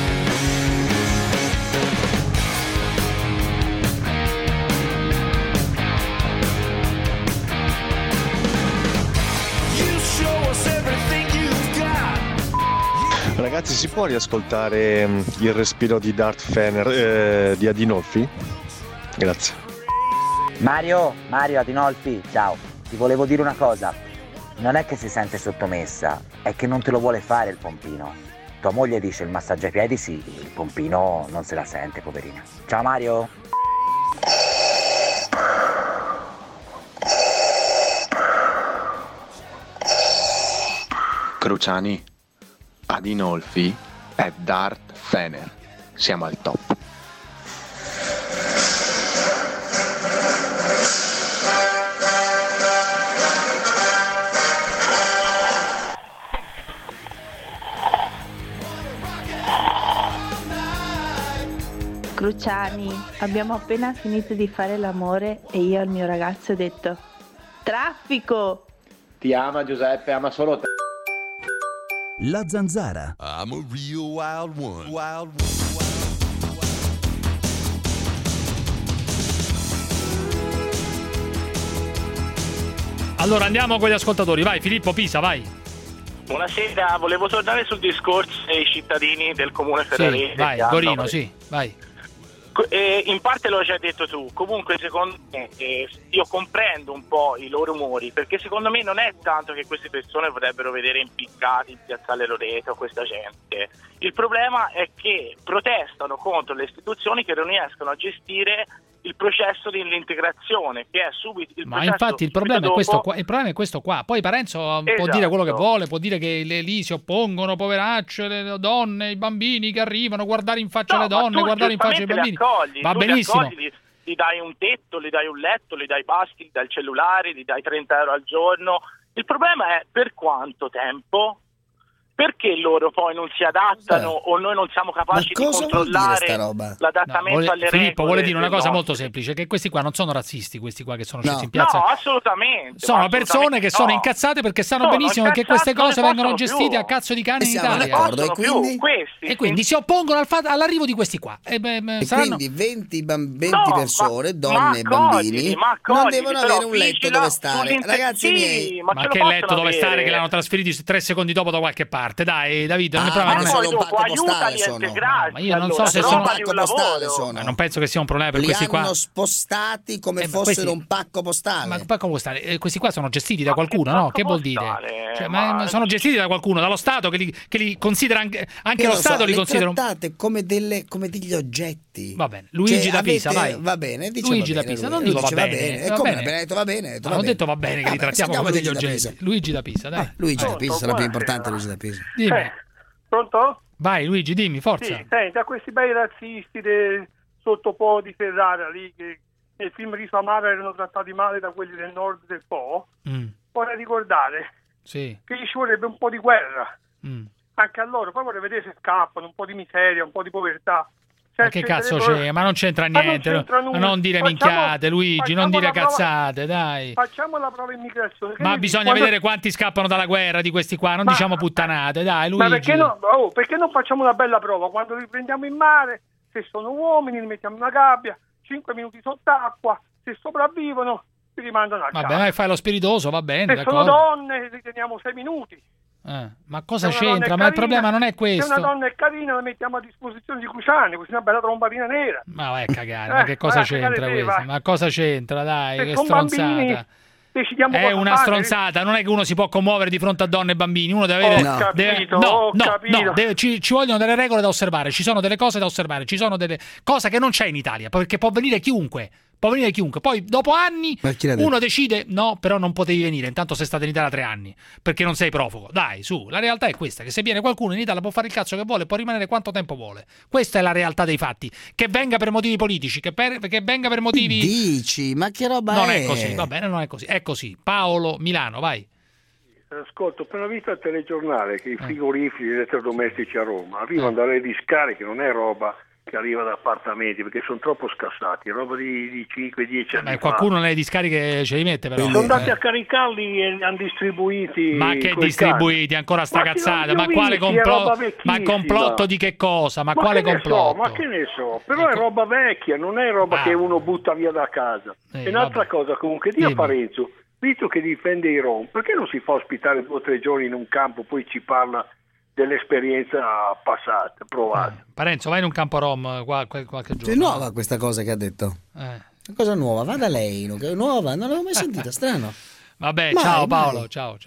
Ragazzi, si può riascoltare il respiro di Darth Fener di Adinolfi? Grazie. Mario Adinolfi, ciao. Ti volevo dire una cosa. Non è che si sente sottomessa, è che non te lo vuole fare il pompino. Tua moglie dice il massaggio ai piedi sì, il pompino non se la sente, poverina. Ciao Mario. Cruciani, Adinolfi è Darth Fener. Siamo al top. Cruciani, abbiamo appena finito di fare l'amore e io al mio ragazzo ho detto: traffico! Ti ama Giuseppe, ama solo te. La Zanzara. I'm a real wild one. Wild one. Allora andiamo con gli ascoltatori, vai Filippo Pisa, vai. Buonasera, volevo tornare sul discorso dei cittadini del comune Ferrarese. Sì, vai, Gorino, sì, vai. In parte lo hai già detto tu, comunque secondo me io comprendo un po' i loro umori, perché secondo me non è tanto che queste persone vorrebbero vedere impiccati in Piazzale Loreto questa gente. Il problema è che protestano contro le istituzioni che non riescono a gestire il processo dell'integrazione, che è subito il ma processo. Ma infatti il problema è questo qua. Poi Parenzo può dire quello che vuole, può dire che lì si oppongono, poveracce, le donne, i bambini che arrivano, guardare in faccia le donne, guardare in faccia i bambini. Va benissimo. Gli dai un tetto, gli dai un letto, gli dai pasti, gli dai il cellulare, gli dai 30 euro al giorno. Il problema è per quanto tempo? Perché loro poi non si adattano o noi non siamo capaci di controllare l'adattamento alle regole? Filippo vuole dire una cosa molto semplice, che questi qua non sono razzisti, questi qua che sono scesi in piazza. No, assolutamente. Sono persone che sono incazzate perché sanno benissimo che queste cose vengono gestite a cazzo di cane in Italia. E quindi si oppongono all'arrivo di questi qua. Quindi 20 persone, donne e bambini, non devono avere un letto dove stare. Ragazzi miei, ma che letto dove stare che l'hanno trasferiti 3 secondi dopo da qualche parte? Dai, Davide, non è solo un pacco postale sono. Ma io non so se sono un pacco postale sono. Non penso che sia un problema per questi qua. Li hanno spostati come fossero un pacco postale. Ma un pacco postale, questi qua sono gestiti da qualcuno, no? Che vuol dire? Cioè, ma sono gestiti da qualcuno, dallo Stato che li considera anche lo Stato li considera. Li trattate come degli oggetti. Va bene. Luigi da Pisa, vai. Va bene, Luigi da Pisa, non dico va bene. Come ha detto va bene. Ho detto va bene che li trattiamo come degli oggetti. Luigi da Pisa, dai. Luigi da Pisa sarà più importante Luigi da Pisa. Dimmi. Pronto? Vai Luigi, dimmi, forza. Sì, senti, a questi bei razzisti sotto Po di Ferrara lì che nel film Riso Amaro erano trattati male da quelli del nord del Po, vorrei ricordare che gli ci vorrebbe un po' di guerra anche a loro, poi vorrei vedere se scappano, un po' di miseria, un po' di povertà. Ma che cazzo c'è? Ma non c'entra niente. Ma non dire minchiate, Luigi, non dire cazzate, dai. Facciamo la prova immigrazione. Ma bisogna vedere quanti scappano dalla guerra di questi qua, non diciamo puttanate, dai, Luigi. Ma perché non facciamo una bella prova? Quando li prendiamo in mare, se sono uomini, li mettiamo in una gabbia, 5 minuti sott'acqua, se sopravvivono, li rimandano a casa. Va bene, fai lo spiritoso, va bene, se sono donne, li teniamo 6 minuti. Ma cosa c'entra? Ma il problema non è questo. Se una donna è carina la mettiamo a disposizione di Cruciani, così una bella trombatina nera. Ma vai a cagare, ma che cosa c'entra questo? Ma cosa c'entra, dai, che stronzata. È una stronzata, non è che uno si può commuovere di fronte a donne e bambini, uno deve avere ci vogliono delle regole da osservare, ci sono delle cose da osservare, ci sono delle cose che non c'è in Italia, perché può venire chiunque. Poi dopo anni uno decide no, però non potevi venire, intanto sei stato in Italia 3 anni perché non sei profugo. Dai, su, la realtà è questa, che se viene qualcuno in Italia può fare il cazzo che vuole, può rimanere quanto tempo vuole. Questa è la realtà dei fatti. Che venga per motivi politici, che venga per motivi... Dici, ma che roba non è così, va bene, non è così. È così. Paolo, Milano, vai. Ascolto, ho appena visto al telegiornale che i frigoriferi e gli elettrodomestici a Roma arrivano dalle discariche, non è roba che arriva da appartamenti perché sono troppo scassati, è roba di 5-10 anni fa. Qualcuno nelle discariche ce li mette però. Sono andati a caricarli e li hanno distribuiti. Ma che distribuiti? Ancora sta cazzata? Ma quale complotto? Ma complotto di che cosa? Ma quale complotto? Ma che ne so, però è roba vecchia, non è roba che uno butta via da casa. E un'altra cosa comunque, a Parenzo, visto che difende i Rom, perché non si fa ospitare 2 o 3 giorni in un campo, poi ci parla dell'esperienza passata, provata. Parenzo, vai in un campo rom qualche giorno. È nuova questa cosa che ha detto. Una cosa nuova, va da lei, che è nuova, non l'avevo mai sentita, strano. Vabbè, ciao Paolo, ciao.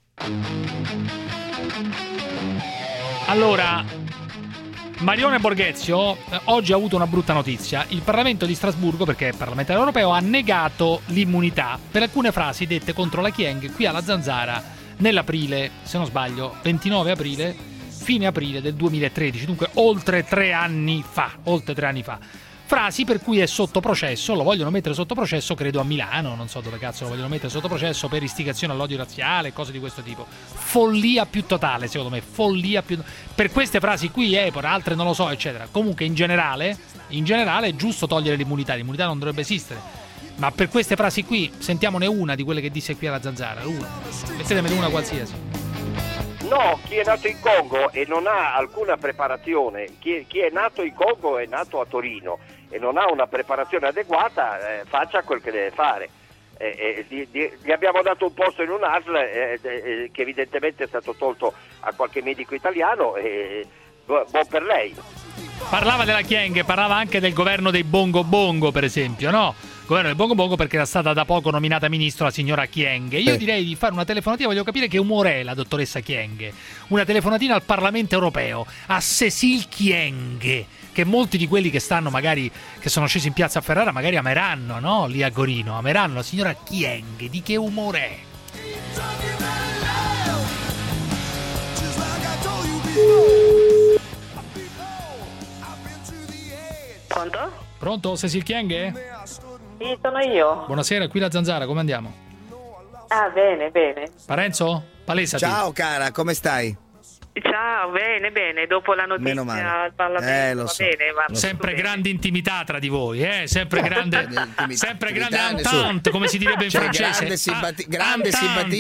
Allora, Marione Borghezio oggi ha avuto una brutta notizia. Il Parlamento di Strasburgo, perché è parlamentare europeo, ha negato l'immunità per alcune frasi dette contro la Kyenge qui alla Zanzara nell'aprile, se non sbaglio, 29 aprile, fine aprile del 2013, dunque oltre 3 anni fa. frasi per cui è sotto processo, lo vogliono mettere sotto processo, credo a Milano, non so dove cazzo lo vogliono mettere sotto processo, per istigazione all'odio razziale, cose di questo tipo. Follia più totale, secondo me, follia più per queste frasi qui, per altre non lo so, eccetera. Comunque in generale è giusto togliere l'immunità non dovrebbe esistere. Ma per queste frasi qui, sentiamone una di quelle che disse qui alla Zanzara, una. Mettetemene una qualsiasi. No, chi è nato in Congo e non ha alcuna preparazione, chi è nato in Congo è nato a Torino e non ha una preparazione adeguata, faccia quel che deve fare. Gli abbiamo dato un posto in un ASL che evidentemente è stato tolto a qualche medico italiano e buon per lei. Parlava della Kyenge, parlava anche del governo dei Bongo Bongo, per esempio, no? Governo del Bongo Bongo, perché era stata da poco nominata ministro la signora Kyenge. Io direi di fare una telefonatina, voglio capire che umore è la dottoressa Kyenge. Una telefonatina al Parlamento europeo, a Cécile Kyenge, che molti di quelli che stanno magari, che sono scesi in piazza a Ferrara, magari ameranno, no? Lì a Gorino, ameranno la signora Kyenge. Di che umore è? Pronto? Pronto, Cécile Kyenge? Sì, sono io. Buonasera, qui la Zanzara, come andiamo? Ah, bene, bene. Parenzo? Palesati. Ciao cara, come stai? Ciao, bene, dopo la Meno male. notizia al Parlamento, lo va so. bene. Va Sempre bene. grande intimità tra di voi, sempre grande entente, come si direbbe in francese. Grande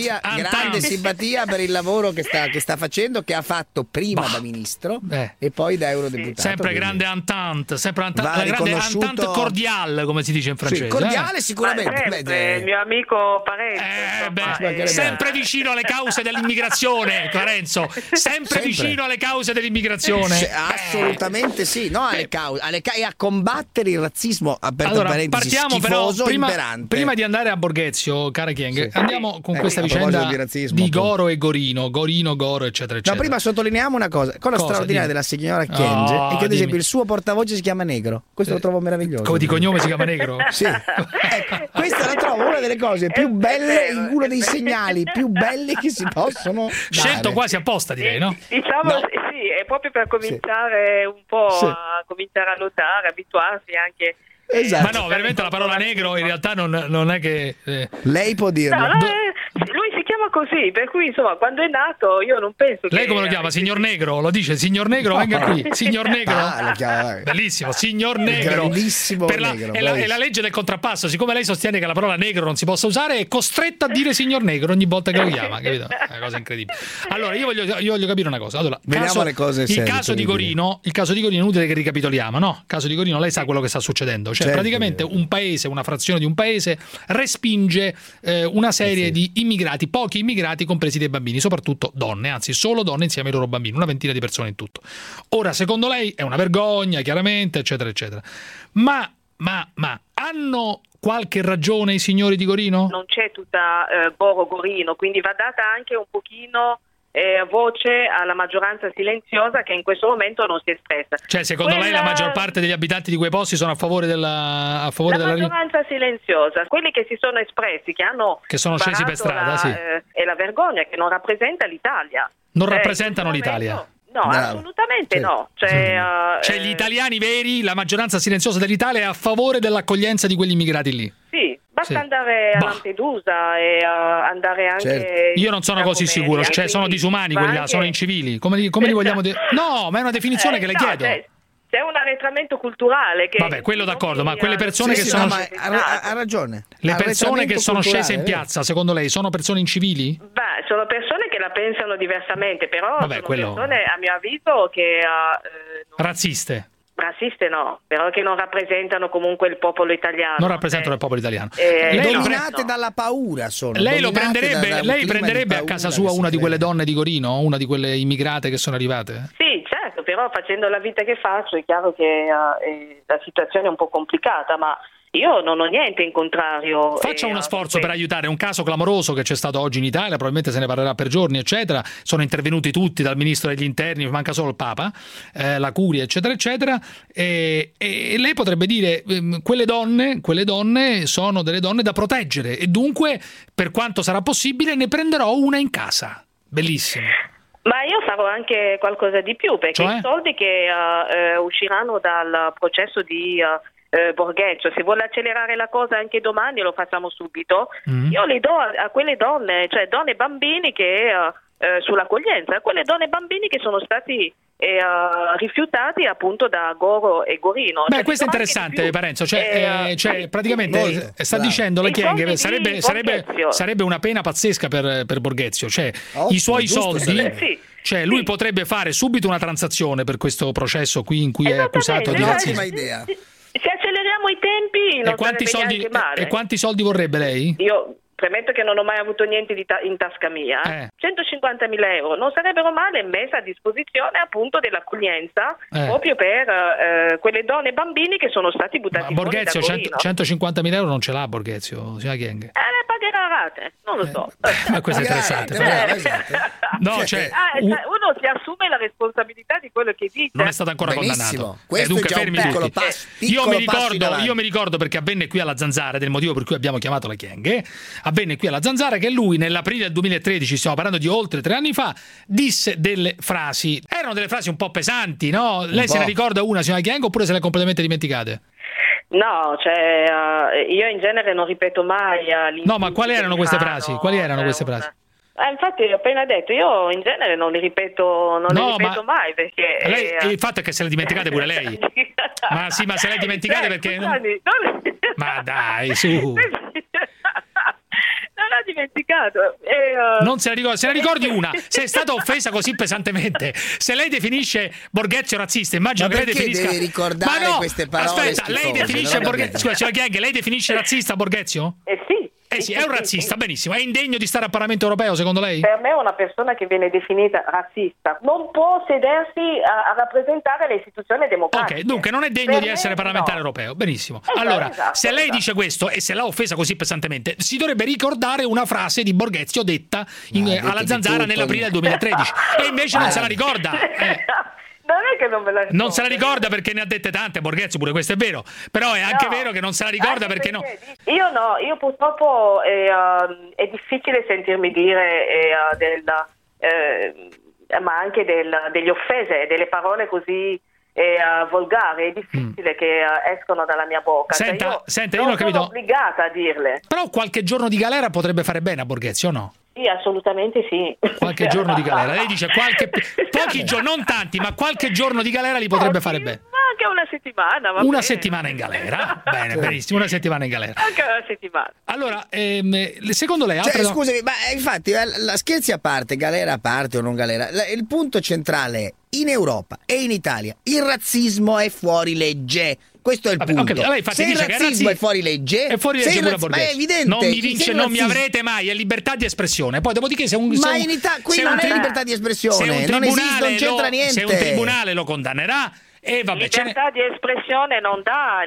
simpatia per il lavoro che sta facendo, che ha fatto prima da ministro e poi da eurodeputato. Sempre grande entente, la grande entente cordiale, come si dice in francese. Sì, cordiale sicuramente. Sempre, il mio amico Parenzo. Sempre vicino alle cause dell'immigrazione, Parenzo. Sempre vicino alle cause dell'immigrazione. Assolutamente sì, no alle cause, e a combattere il razzismo, aperto allora, parentesi, partiamo schifoso, però imperante. prima di andare a Borghezio, cara Kyenge, Sì. andiamo con questa vicenda di Goro e Gorino, Goro, eccetera, eccetera. No, prima sottolineiamo una cosa straordinaria della signora Kyenge è che ad esempio il suo portavoce si chiama Negro. Questo lo trovo meraviglioso. Come di cognome si chiama Negro? Sì. Ecco, questa la trovo una delle cose più belle, uno dei segnali più belli che si possono dare. Scelto quasi apposta, direi, no? Diciamo sì, è proprio per cominciare un po' a cominciare a lottare, abituarsi anche. Esatto. Ma no, veramente la parola negro in realtà non è che lei può dirlo. No, lui si chiama così, per cui insomma quando è nato io non penso che... Lei come lo chiama? Signor Negro? Lo dice? Signor Negro, venga qui. Signor Negro? Lo chiama. Bellissimo, signor Negro. Grandissimo Negro. È la legge del contrappasso. Siccome lei sostiene che la parola negro non si possa usare, è costretto a dire signor Negro ogni volta che lo chiama, capito? È una cosa incredibile. Allora, io voglio capire una cosa. Allora, vediamo le cose serie. Il caso di Gorino è inutile che ricapitoliamo, no? Il caso di Gorino, lei sa quello che sta succedendo. Cioè, praticamente un paese, una frazione di un paese respinge una serie di immigrati, pochi immigrati compresi dei bambini, soprattutto donne, anzi solo donne insieme ai loro bambini, una ventina di persone in tutto. Ora, secondo lei è una vergogna, chiaramente, eccetera, eccetera. Ma hanno qualche ragione i signori di Gorino? Non c'è tutta Gorino, quindi va data anche un pochino voce alla maggioranza silenziosa che in questo momento non si è espressa. Cioè, secondo lei la maggior parte degli abitanti di quei posti sono a favore della maggioranza silenziosa, quelli che si sono espressi, che sono scesi per strada, sì. È la vergogna che non rappresenta l'Italia. Non rappresentano l'Italia. No, assolutamente no. Cioè gli italiani veri, la maggioranza silenziosa dell'Italia è a favore dell'accoglienza di quegli immigrati lì. Sì, basta andare a Lampedusa e andare anche... Io non sono così sicuro, cioè sono disumani quelli là, sono incivili. Come li vogliamo dire? No, ma è una definizione che le chiedo. C'è un arretramento culturale che... Vabbè, quello d'accordo, ma quelle persone che sono... ha ragione. Le persone che sono scese in piazza, secondo lei, sono persone incivili? Beh, sono persone che la pensano diversamente, però sono quello... persone, a mio avviso, che... Razziste no, però che non rappresentano comunque il popolo italiano. Non rappresentano il popolo italiano. Dominate dalla paura sono. Lei prenderebbe a casa sua una di quelle donne di Gorino, una di quelle immigrate che sono arrivate? Sì, certo, però facendo la vita che faccio è chiaro che la situazione è un po' complicata, ma io non ho niente in contrario. Faccia uno sforzo per aiutare. È un caso clamoroso che c'è stato oggi in Italia, probabilmente se ne parlerà per giorni, eccetera. Sono intervenuti tutti, dal ministro degli interni, manca solo il Papa, la Curia, eccetera, eccetera. E lei potrebbe dire: quelle donne sono delle donne da proteggere, e dunque, per quanto sarà possibile, ne prenderò una in casa. Bellissimo. Ma io farò anche qualcosa di più, perché i soldi che usciranno dal processo di Borghezio, se vuole accelerare la cosa anche domani lo facciamo subito. Io li do a quelle donne, cioè donne e bambini che sull'accoglienza, a quelle donne e bambini che sono stati rifiutati appunto da Goro e Gorino. Beh, questo è interessante, Parenzo, cioè praticamente sta dicendo la Chienghe sarebbe una pena pazzesca per Borghezio, cioè i suoi soldi, cioè lui potrebbe fare subito una transazione per questo processo qui in cui è accusato di razzismo. Se acceleriamo i tempi non sarebbe neanche male. E quanti soldi vorrebbe lei? Io premetto che non ho mai avuto niente in tasca mia. 150.000 euro non sarebbero male messa a disposizione appunto dell'accoglienza proprio per quelle donne e bambini che sono stati buttati fuori da Gorino. 150.000 euro non ce l'ha Borghezio, signora Chienghe. Le pagherà a rate, non lo so. Ma questo è interessante. No, cioè, uno si assume la responsabilità di quello che dice. Non è stato ancora condannato. Questo dunque è già un piccolo passo. Io mi ricordo perché avvenne qui alla Zanzara, del motivo per cui abbiamo chiamato la Chienghe, avvenne qui alla Zanzara che lui nell'aprile del 2013, stiamo parlando di oltre 3 anni fa, disse delle frasi. Erano delle frasi un po' pesanti, no? Lei se ne ricorda una, signora Chienghe, oppure se le ha completamente dimenticate? No, cioè io in genere non ripeto mai. No, ma quali erano queste frasi? Quali erano queste frasi? Infatti ho appena detto, io in genere non li ripeto, mai perché il fatto è che se le dimenticate pure lei. Ma sì, ma se le dimenticate perché ma dai, su. Non ho dimenticato. Non se ne ricordi una. Se è stata offesa così pesantemente, se lei definisce Borghezio razzista, immagino che lei definisca. Devi ricordare queste parole. Aspetta, lei definisce Borghezio. Scusa, signora Chienghe, lei definisce razzista Borghezio? Sì, è un razzista, benissimo. È indegno di stare al Parlamento europeo, secondo lei? Per me una persona che viene definita razzista non può sedersi a rappresentare le istituzioni democratiche. Ok, dunque non è degno di essere parlamentare europeo. Benissimo. Allora, se lei dice questo e se l'ha offesa così pesantemente, si dovrebbe ricordare una frase di Borghezio detta alla Zanzara nell'aprile del 2013. E invece non se la ricorda. Non è che non me la ricordo. Non se la ricorda perché ne ha dette tante, Borghezio, pure questo è vero. Però è anche vero che non se la ricorda perché no. Io purtroppo è difficile sentirmi dire ma anche degli offese, delle parole così volgari, è difficile che escono dalla mia bocca. Senta, io non ho capito. sono obbligata a dirle. Però qualche giorno di galera potrebbe fare bene a Borghezio, o no? Sì, assolutamente sì. Qualche giorno di galera. Lei dice pochi giorni, non tanti, ma qualche giorno di galera li potrebbe fare bene. Ma anche una settimana. Una settimana in galera. Bene, benissimo, una settimana in galera. Anche una settimana. Allora, secondo lei... scusami, ma infatti, scherzi a parte, galera a parte o non galera, il punto centrale è in Europa e in Italia il razzismo è fuori legge. Questo è il punto. Se il razzismo è fuori legge, è fuori legge pure ma è evidente. Non mi avrete mai, è libertà di espressione. Poi dopodiché ma in Italia qui non è libertà di espressione, non esiste, non c'entra niente. Se un tribunale lo condannerà e vabbè, libertà di espressione non dà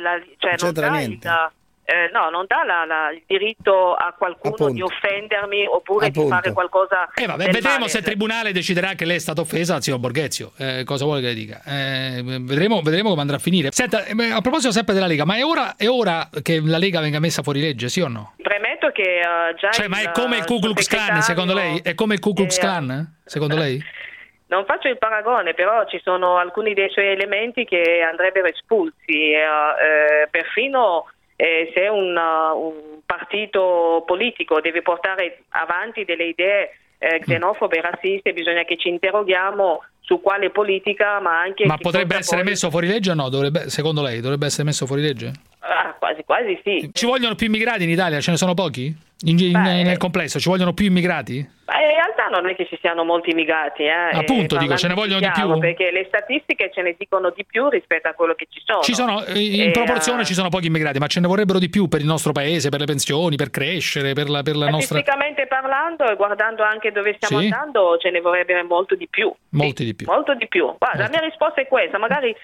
non dà il diritto a qualcuno di offendermi oppure di fare qualcosa. Vedremo se il tribunale deciderà che lei è stata offesa al signor Borghezio. Cosa vuole che le dica? Vedremo come andrà a finire. Senta, a proposito sempre della Lega, ma è ora che la Lega venga messa fuori legge, sì o no? Premetto che già ma è come il Ku Klux Klan, secondo lei? È come il Ku Klux Klan, secondo lei? Non faccio il paragone, però ci sono alcuni dei suoi elementi che andrebbero espulsi, perfino se un partito politico deve portare avanti delle idee xenofobe e razziste, bisogna che ci interroghiamo su quale politica, ma anche... Ma potrebbe essere messo fuori legge o no? Secondo lei dovrebbe essere messo fuori legge? Quasi sì. Ci vogliono più immigrati in Italia? Ce ne sono pochi? Nel complesso ci vogliono più immigrati? In realtà non è che ci siano molti immigrati. Appunto, dico, ce ne vogliono di più? Perché le statistiche ce ne dicono di più rispetto a quello che ci sono. In proporzione ci sono pochi immigrati, ma ce ne vorrebbero di più per il nostro paese, per le pensioni, per crescere, per la nostra... Statisticamente parlando e guardando anche dove stiamo andando, ce ne vorrebbe molto di più. Molto di più. Molto di più. Guarda, la mia risposta è questa, magari...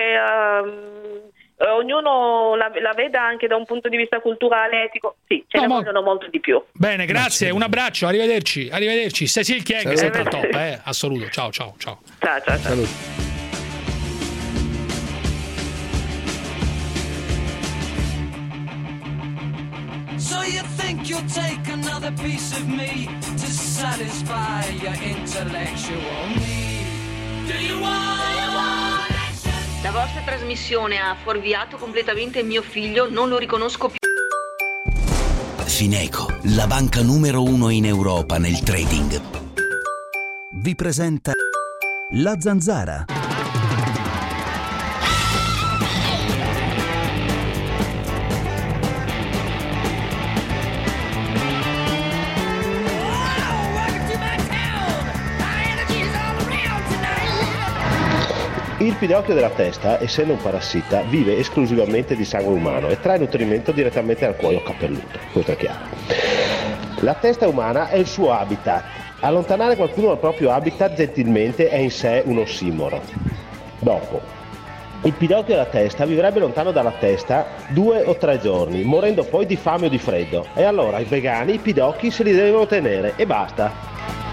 ognuno la veda anche da un punto di vista culturale, etico. Sì, ce ne vogliono molto di più. Bene, grazie, un abbraccio, arrivederci. Cecil Chienghe, sempre al top, assoluto. Ciao. Ciao. Saluto. So you think you'll take another piece of me to satisfy your intellectual need? Do you want action? La vostra trasmissione ha fuorviato completamente mio figlio, non lo riconosco più. Fineco, la banca numero 1 in Europa nel trading, vi presenta La Zanzara. Il pidocchio della testa, essendo un parassita, vive esclusivamente di sangue umano e trae nutrimento direttamente dal cuoio capelluto, questo è chiaro. La testa umana è il suo habitat. Allontanare qualcuno dal proprio habitat gentilmente è in sé un ossimoro. Dopo, il pidocchio della testa vivrebbe lontano dalla testa 2 o 3 giorni, morendo poi di fame o di freddo. E allora i vegani i pidocchi se li devono tenere e basta.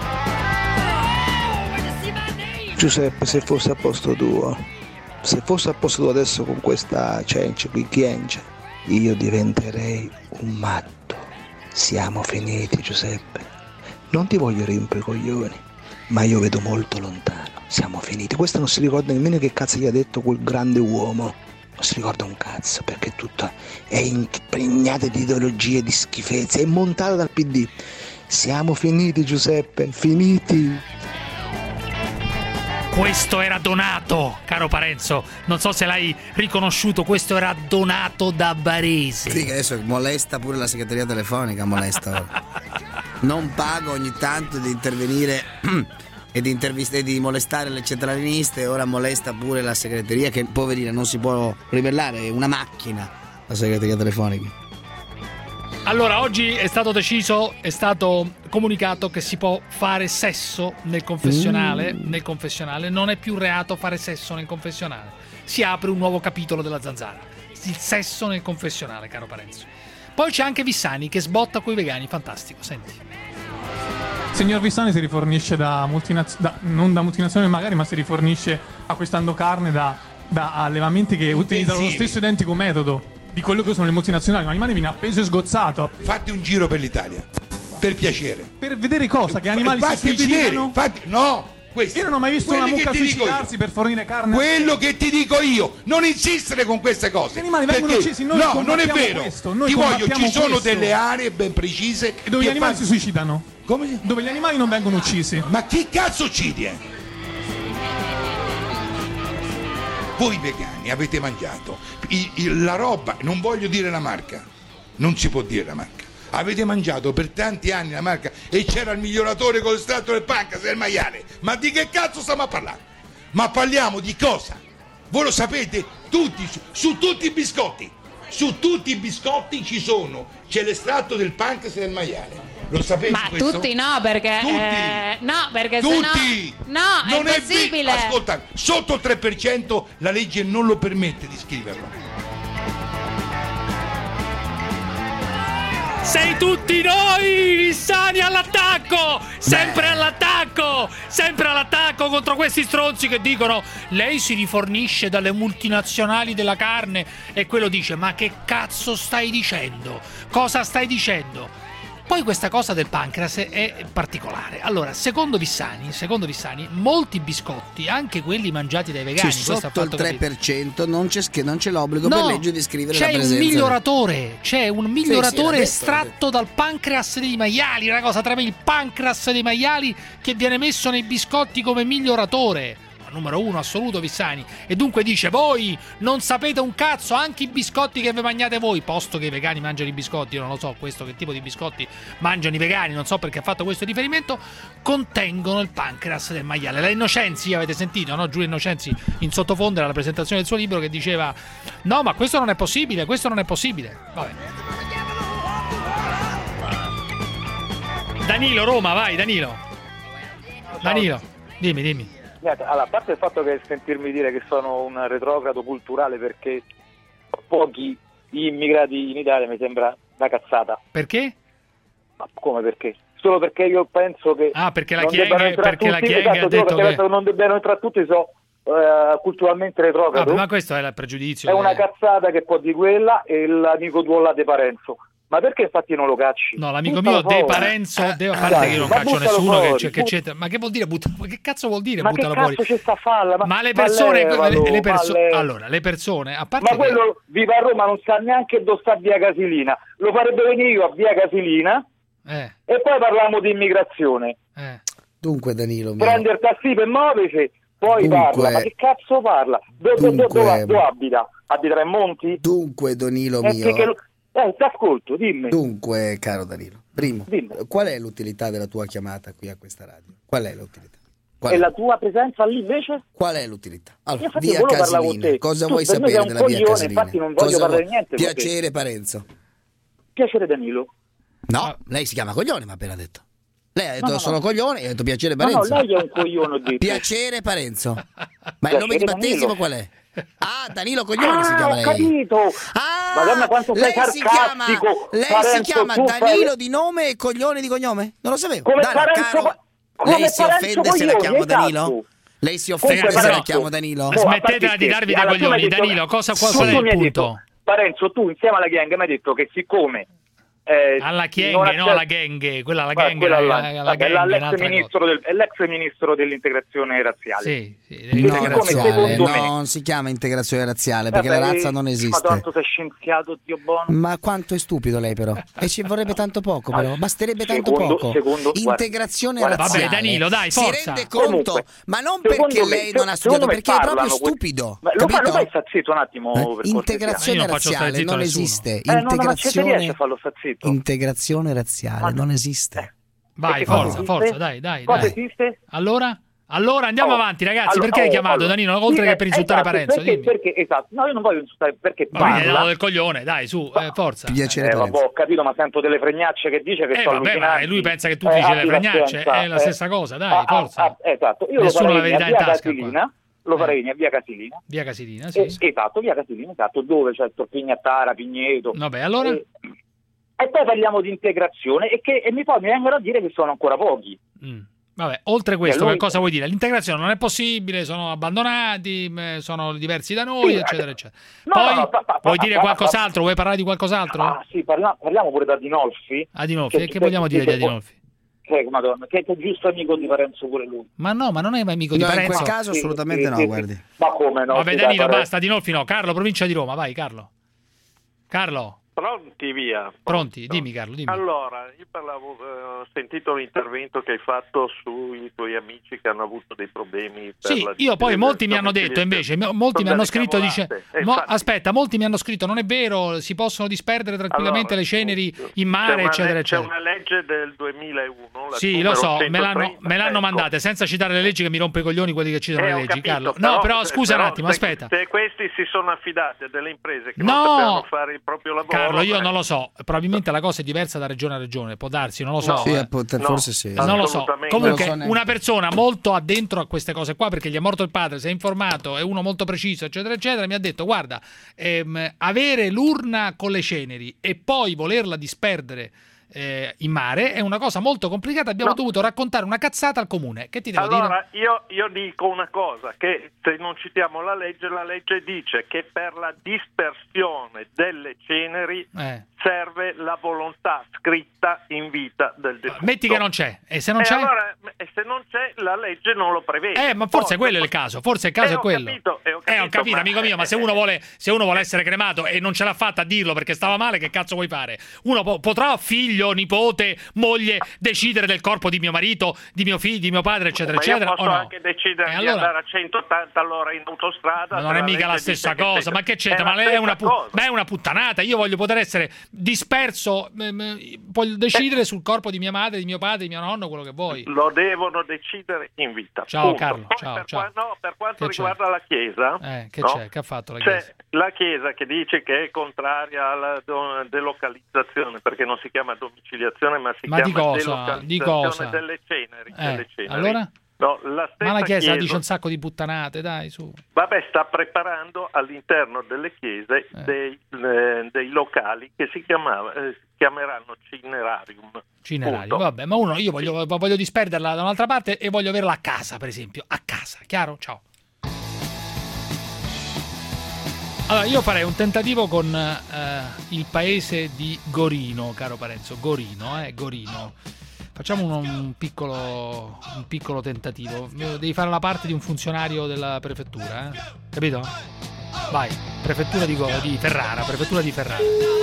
Giuseppe, se fosse a posto tuo, se fosse a posto tuo adesso con questa cencia, qui chiengia, io diventerei un matto. Siamo finiti, Giuseppe. Non ti voglio rompere i coglioni, ma io vedo molto lontano. Siamo finiti. Questo non si ricorda nemmeno che cazzo gli ha detto quel grande uomo. Non si ricorda un cazzo, perché tutta è impregnata di ideologie, di schifezze, è montata dal PD. Siamo finiti, Giuseppe, finiti. Questo era Donato, caro Parenzo. Non so se l'hai riconosciuto, questo era Donato da Barese. Sì, che adesso molesta pure la segreteria telefonica, molesta. Non pago ogni tanto di intervenire e di molestare le centraliniste, ora molesta pure la segreteria, che poverina non si può ribellare, è una macchina la segreteria telefonica. Allora, oggi è stato deciso, è stato comunicato che si può fare sesso nel confessionale. Nel confessionale non è più reato fare sesso nel confessionale. Si apre un nuovo capitolo della Zanzara. Il sesso nel confessionale, caro Parenzo. Poi c'è anche Vissani che sbotta coi vegani, fantastico, senti. Signor Vissani si rifornisce non da multinazionali magari, ma si rifornisce acquistando carne da allevamenti che utilizzano lo stesso identico metodo di quello che sono le multinazionali. Un animale viene appeso e sgozzato. Fatti un giro per l'Italia, per piacere. Per vedere cosa? Che animali si suicidano? No, questo. Io non ho mai visto una mucca suicidarsi per fornire carne. Quello che ti dico io, non insistere con queste cose. Gli animali vengono uccisi, noi no, non è vero. Ti voglio, ci sono delle aree ben precise. E dove gli animali si suicidano? Come? Dove gli animali non vengono uccisi. Ma chi cazzo uccide? Voi vegani avete mangiato la roba, non voglio dire la marca, non si può dire la marca. Avete mangiato per tanti anni la marca e c'era il miglioratore con l'estratto del pancreas e il maiale. Ma di che cazzo stiamo a parlare? Ma parliamo di cosa? Voi lo sapete tutti, su tutti i biscotti. Su tutti i biscotti c'è l'estratto del pancreas e del maiale. Lo sapete ma questo? Tutti no, perché no, perché tutti! No, non è impossibile. Ascolta, sotto il 3% la legge non lo permette di scriverlo. Sei tutti noi, Vissani all'attacco! Sempre all'attacco! Sempre all'attacco contro questi stronzi che dicono lei si rifornisce dalle multinazionali della carne e quello dice ma che cazzo stai dicendo? Cosa stai dicendo? Poi questa cosa del pancreas è particolare. Allora, secondo Vissani, molti biscotti, anche quelli mangiati dai vegani, sotto il 3% non c'è l'obbligo per legge di scrivere la presenza. C'è un miglioratore estratto dal pancreas dei maiali, una cosa tra me, il pancreas dei maiali che viene messo nei biscotti come miglioratore. Numero 1 assoluto Vissani, e dunque dice voi non sapete un cazzo, anche i biscotti che vi mangiate voi, posto che i vegani mangiano i biscotti, io non lo so questo che tipo di biscotti mangiano i vegani, non so perché ha fatto questo riferimento, contengono il pancreas del maiale. La Innocenzi, avete sentito, no? Giulia Innocenzi in sottofondo alla presentazione del suo libro che diceva no ma questo non è possibile, vabbè. Danilo, Roma, vai Danilo, dimmi. Allora, a parte il fatto che sentirmi dire che sono un retrogrado culturale perché pochi immigrati in Italia mi sembra una cazzata. Perché? Ma come perché? Solo perché io penso che perché la Chieng ha detto che non debbano entrare tutti, culturalmente retrogrado. Ma questo è il pregiudizio. È una cazzata che può di quella e l'amico tuo là di Parenzo. Ma perché infatti non lo cacci? No, l'amico mio De Parenzo, a parte che io non caccio nessuno che c'entra. Ma che vuol dire che cazzo vuol dire ma buttalo che fuori? Cazzo c'è sta falla? Ma le persone, allora, le persone, a parte ma quello vive a Roma, non sa neanche dove sta via Casilina. Lo farebbe venire io a via Casilina e poi parliamo di immigrazione. Dunque Danilo prende il tassino e muovesi, poi parla. Ma che cazzo parla? Dove abita? Abita a Monti? Dunque Danilo mio ti ascolto, dimmi. Dunque caro Danilo, primo, qual è l'utilità della tua chiamata qui a questa radio? Qual è l'utilità? E la tua presenza lì invece? Qual è l'utilità? Allora, via Casilina, cosa vuoi sapere della via Casilina? Infatti non voglio parlare niente. Piacere Parenzo. Piacere Danilo. No, lei si chiama Coglione, ma appena detto. Lei ha detto sono Coglione e ha detto piacere Parenzo. No, lei è un coglione, ho detto. Piacere Parenzo. Ma il nome di battesimo qual è? Ah, Danilo Coglione si chiama lei. Ho capito. Madonna quanto sei sarcastico. Lei si chiama Danilo di nome e Coglione di cognome? Non lo sapevo. Come Parenzo, lei si offende se la chiamo Danilo? Lei si offende se la chiamo Danilo? Smettetela di darvi dei coglioni. Danilo, qual è il punto? Parenzo, tu insieme alla gang mi hai detto che siccome alla gang, no alla gang, quella alla gang, l'ex ministro dell'integrazione razziale. Sì, non si chiama integrazione razziale perché la razza non esiste. Ma tanto sei scienziato, Dio buono. Ma quanto è stupido lei però. E ci vorrebbe tanto poco però, basterebbe tanto poco. Integrazione razziale. Vabbè Danilo, dai, forza. Si rende conto, comunque, ma non perché lei non ha studiato, perché è proprio stupido. Lo fai sta zitto un attimo. Integrazione razziale non esiste. Integrazione razziale non esiste. Vai, forza, dai. Cosa esiste? Allora andiamo avanti, ragazzi. Perché hai chiamato Danilo? Oltre che per insultare Parenzo, perché esatto. No, io non voglio insultare perché parla del coglione, dai, su, forza. Piacere ho capito, ma sento delle fregnacce che dice che sono ma lui pensa che tu dici le fregnacce, è la stessa cosa, dai, forza. Esatto. Io nessuno la verità in tasca qua. Lo farei venire a via Casilina. Via Casilina, sì. Esatto, via Casilina, esatto, dove c'è Torpignattara, Pigneto. Vabbè, allora e poi parliamo di integrazione e mi vengono a dire che sono ancora pochi. Vabbè, oltre questo, che cosa vuoi dire? L'integrazione non è possibile, sono abbandonati, sono diversi da noi, eccetera, eccetera. Vuoi dire qualcos'altro? Vuoi parlare di qualcos'altro? Sì, parliamo pure di Adinolfi. Adinolfi, che vogliamo dire di Adinolfi? Madonna, che è giusto amico di Parenzo pure lui. Ma no, ma non è amico di Parenzo. In quel caso assolutamente no, guardi. Ma come no? Vabbè Danilo, basta, Adinolfi no. Carlo, provincia di Roma, vai Carlo. Pronti, via. Pronti, dimmi Carlo, dimmi. Allora, io ho sentito l'intervento che hai fatto sui tuoi amici che hanno avuto dei problemi per io poi molti mi hanno detto invece, molti mi hanno scritto, molti mi hanno scritto, non è vero, si possono disperdere tranquillamente le ceneri in mare, eccetera, eccetera. C'è una legge del 2001. Sì, lo so, me l'hanno mandate, senza citare le leggi che mi rompe i coglioni quelli che citano le leggi, Carlo. No, però scusa un attimo, aspetta. Se questi si sono affidati a delle imprese che non sapevano fare il proprio lavoro. Carlo, io non lo so, probabilmente la cosa è diversa da regione a regione, può darsi, non lo so. Forse sì. Non lo so. Comunque una persona molto addentro a queste cose qua, perché gli è morto il padre, si è informato, è uno molto preciso, eccetera, eccetera, mi ha detto guarda, avere l'urna con le ceneri e poi volerla disperdere in mare è una cosa molto complicata. Abbiamo dovuto raccontare una cazzata al comune. Che ti devo dire? Allora io dico una cosa, che se non citiamo la legge dice che per la dispersione delle ceneri serve la volontà scritta in vita del defunto. Metti che non c'è, e se non c'è? Allora, se non c'è, la legge non lo prevede. Ma forse quello è il caso, forse il caso è quello. Ho capito, amico mio, ma se uno vuole essere cremato e non ce l'ha fatta a dirlo perché stava male, che cazzo vuoi fare? Uno potrà, figlio, nipote, moglie, decidere del corpo di mio marito, di mio figlio, di mio padre, eccetera, eccetera. Io posso anche decidere di andare a 180 all'ora in autostrada. Ma non è mica la stessa cosa, ma che c'entra? Ma è una puttanata. Io voglio poter essere disperso, voglio decidere sul corpo di mia madre, di mio padre, di mio nonno, quello che vuoi. Lo devono decidere in vita. Ciao Carlo, per quanto riguarda la Chiesa, c'è? Che ha fatto la Chiesa? C'è la Chiesa che dice che è contraria alla delocalizzazione, perché non si chiama domiciliazione, ma si chiama delocalizzazione delle ceneri. Allora? No, la stessa ma la Chiesa dice un sacco di puttanate, dai, su. Vabbè, sta preparando all'interno delle chiese dei locali che si chiameranno cinerarium. Vabbè, ma io voglio disperderla da un'altra parte e voglio averla a casa, per esempio, a casa, chiaro? Ciao. Allora, io farei un tentativo con il paese di Gorino, caro Parenzo. Gorino. Facciamo un piccolo tentativo. Devi fare la parte di un funzionario della prefettura, capito? Vai, prefettura di Ferrara, prefettura di Ferrara.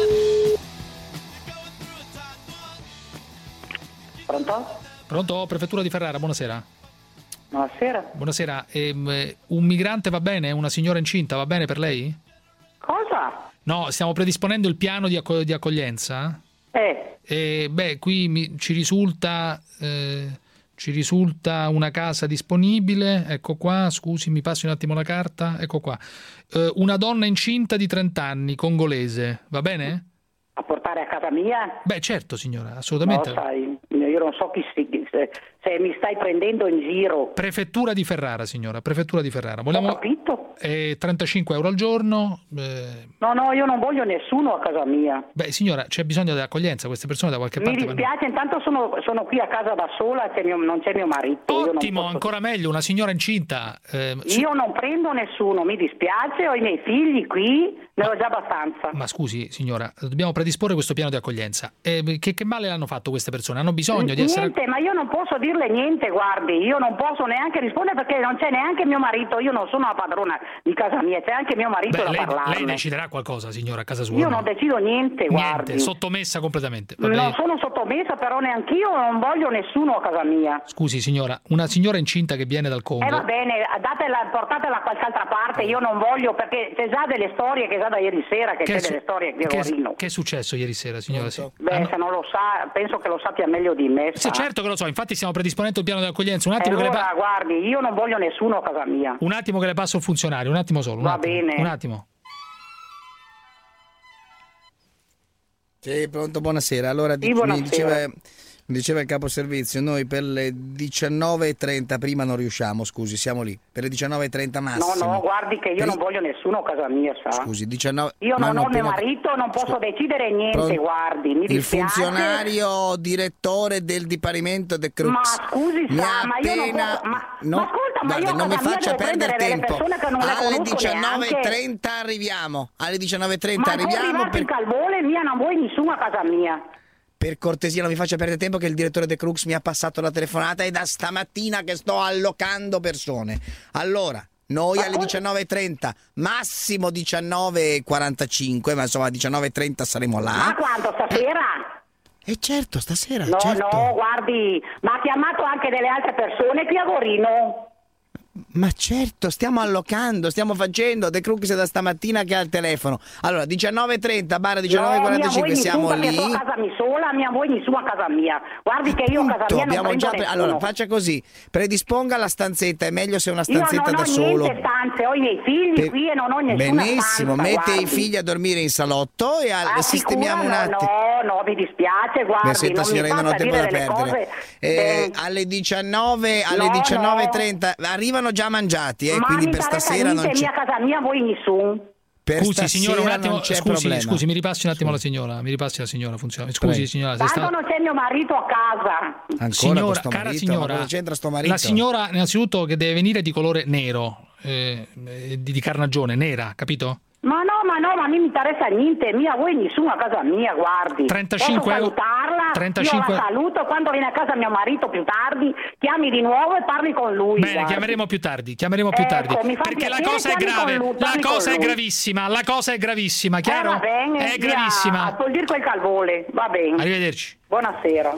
Pronto? Prefettura di Ferrara, buonasera. Buonasera. Un migrante va bene? Una signora incinta va bene per lei? Cosa? No, stiamo predisponendo il piano di accoglienza. Qui ci risulta una casa disponibile. Ecco qua, scusi, mi passi un attimo la carta. Ecco qua. Una donna incinta di 30 anni, congolese. Va bene? A portare a casa mia? Beh, certo, signora, assolutamente. No, sai, io non so se mi stai prendendo in giro. Prefettura di Ferrara, signora, prefettura di Ferrara. Ho capito. 35 euro al giorno. No, io non voglio nessuno a casa mia. Beh, signora, c'è bisogno di accoglienza, queste persone da qualche parte. Mi dispiace, intanto sono qui a casa da sola, non c'è mio marito. Ottimo, ancora meglio, una signora incinta. Io non prendo nessuno, mi dispiace, ho i miei figli qui, ne ho già abbastanza. Ma scusi, signora, dobbiamo predisporre questo piano di accoglienza. Che male hanno fatto queste persone? Hanno bisogno di essere... Niente, ma io non posso dirle niente, guardi, io non posso neanche rispondere perché non c'è neanche mio marito, io non sono la padrona di casa mia, c'è anche mio marito da parlarne. Lei deciderà qualcosa, signora, a casa sua? Io non decido niente, guardi. Niente, sottomessa completamente. Non sono sottomessa, però neanch'io non voglio nessuno a casa mia. Scusi, signora, una signora incinta che viene dal Congo... va bene, portatela a qualche altra parte, io non voglio, perché c'è già delle storie che già da ieri sera, che c'è delle storie di Gorino. Che è successo ieri sera, signora? Sì. Beh, se non lo sa, penso che lo sappia meglio di me. Sì, certo che lo so, infatti stiamo predisponendo il piano di accoglienza. Un attimo allora, guardi, io non voglio nessuno a casa mia. Un attimo che le passo il funzionario, un attimo solo. Va bene. Un attimo. Sì, pronto, buonasera. Allora, buonasera. mi diceva il capo servizio, noi per le 19:30 prima non riusciamo, scusi, siamo lì. Per le 19:30 massimo. No, guardi che io non voglio nessuno a casa mia, sa. Scusi, 19... Io non ho mio marito, non posso decidere niente, guardi, mi dispiace. Il funzionario direttore del Dipartimento de Crux. Ma scusi, ma io non posso... Ma ascolta, ma io non mi faccia perdere tempo. Alle 19:30 arriviamo. Alle 19:30 arriviamo. Ma il Calvole mia, non vuoi nessuno a casa mia. Per cortesia non mi faccia perdere tempo che il direttore De Crux mi ha passato la telefonata e da stamattina che sto allocando persone. Allora, noi alle 19:30, massimo 19:45, ma insomma 19:30 saremo là. Ma quando, stasera? Certo, stasera, no, certo. No, guardi, ma ha chiamato anche delle altre persone qui a Gorino? Ma certo, stiamo allocando, stiamo facendo De Crux da stamattina che ha il telefono. Allora, 19:30 barra 19:45 siamo lì. Io a casa mia sola, mia vuoi nessuno a casa mia. Guardi che io a casa mia non prendo nessuno. Allora, faccia così, predisponga la stanzetta, è meglio se è una stanzetta da solo. Io non ho niente stanze, ho i miei figli qui e non ho nessuna Benissimo, stanza, mette guardi. i figli a dormire in salotto e sistemiamo un attimo. No, mi dispiace, guardi. Senta, signora, io non ho tempo da perdere. Alle 19:30 arrivano già mangiati. Quindi per stasera non c'è. A casa mia voi nessuno. Scusi signora, un attimo, scusi, mi ripassi un attimo la signora, funziona. Scusi signora, tanto non c'è mio marito a casa. Ancora signora, cara signora, c'entra sto marito? La signora innanzitutto che deve venire di colore nero, di carnagione, nera, capito? Ma no, a me mi interessa niente, mia vuoi nessuno a casa mia, guardi. 35 posso salutarla? 35... Io la saluto, quando viene a casa mio marito più tardi, chiami di nuovo e parli con lui. Bene, guardi. chiameremo più tardi, perché la cosa è grave, la cosa è gravissima, chiaro? Va bene, è gravissima. A togliere quel calvole, va bene. Arrivederci. Buonasera.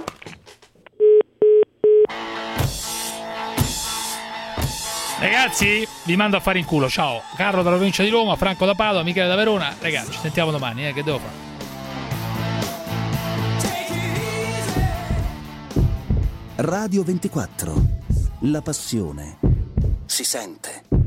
Ragazzi, vi mando a fare in culo. Ciao. Carlo dalla provincia di Roma, Franco da Padova, Michele da Verona. Ragazzi, ci sentiamo domani, che devo fare? Radio 24. La passione si sente.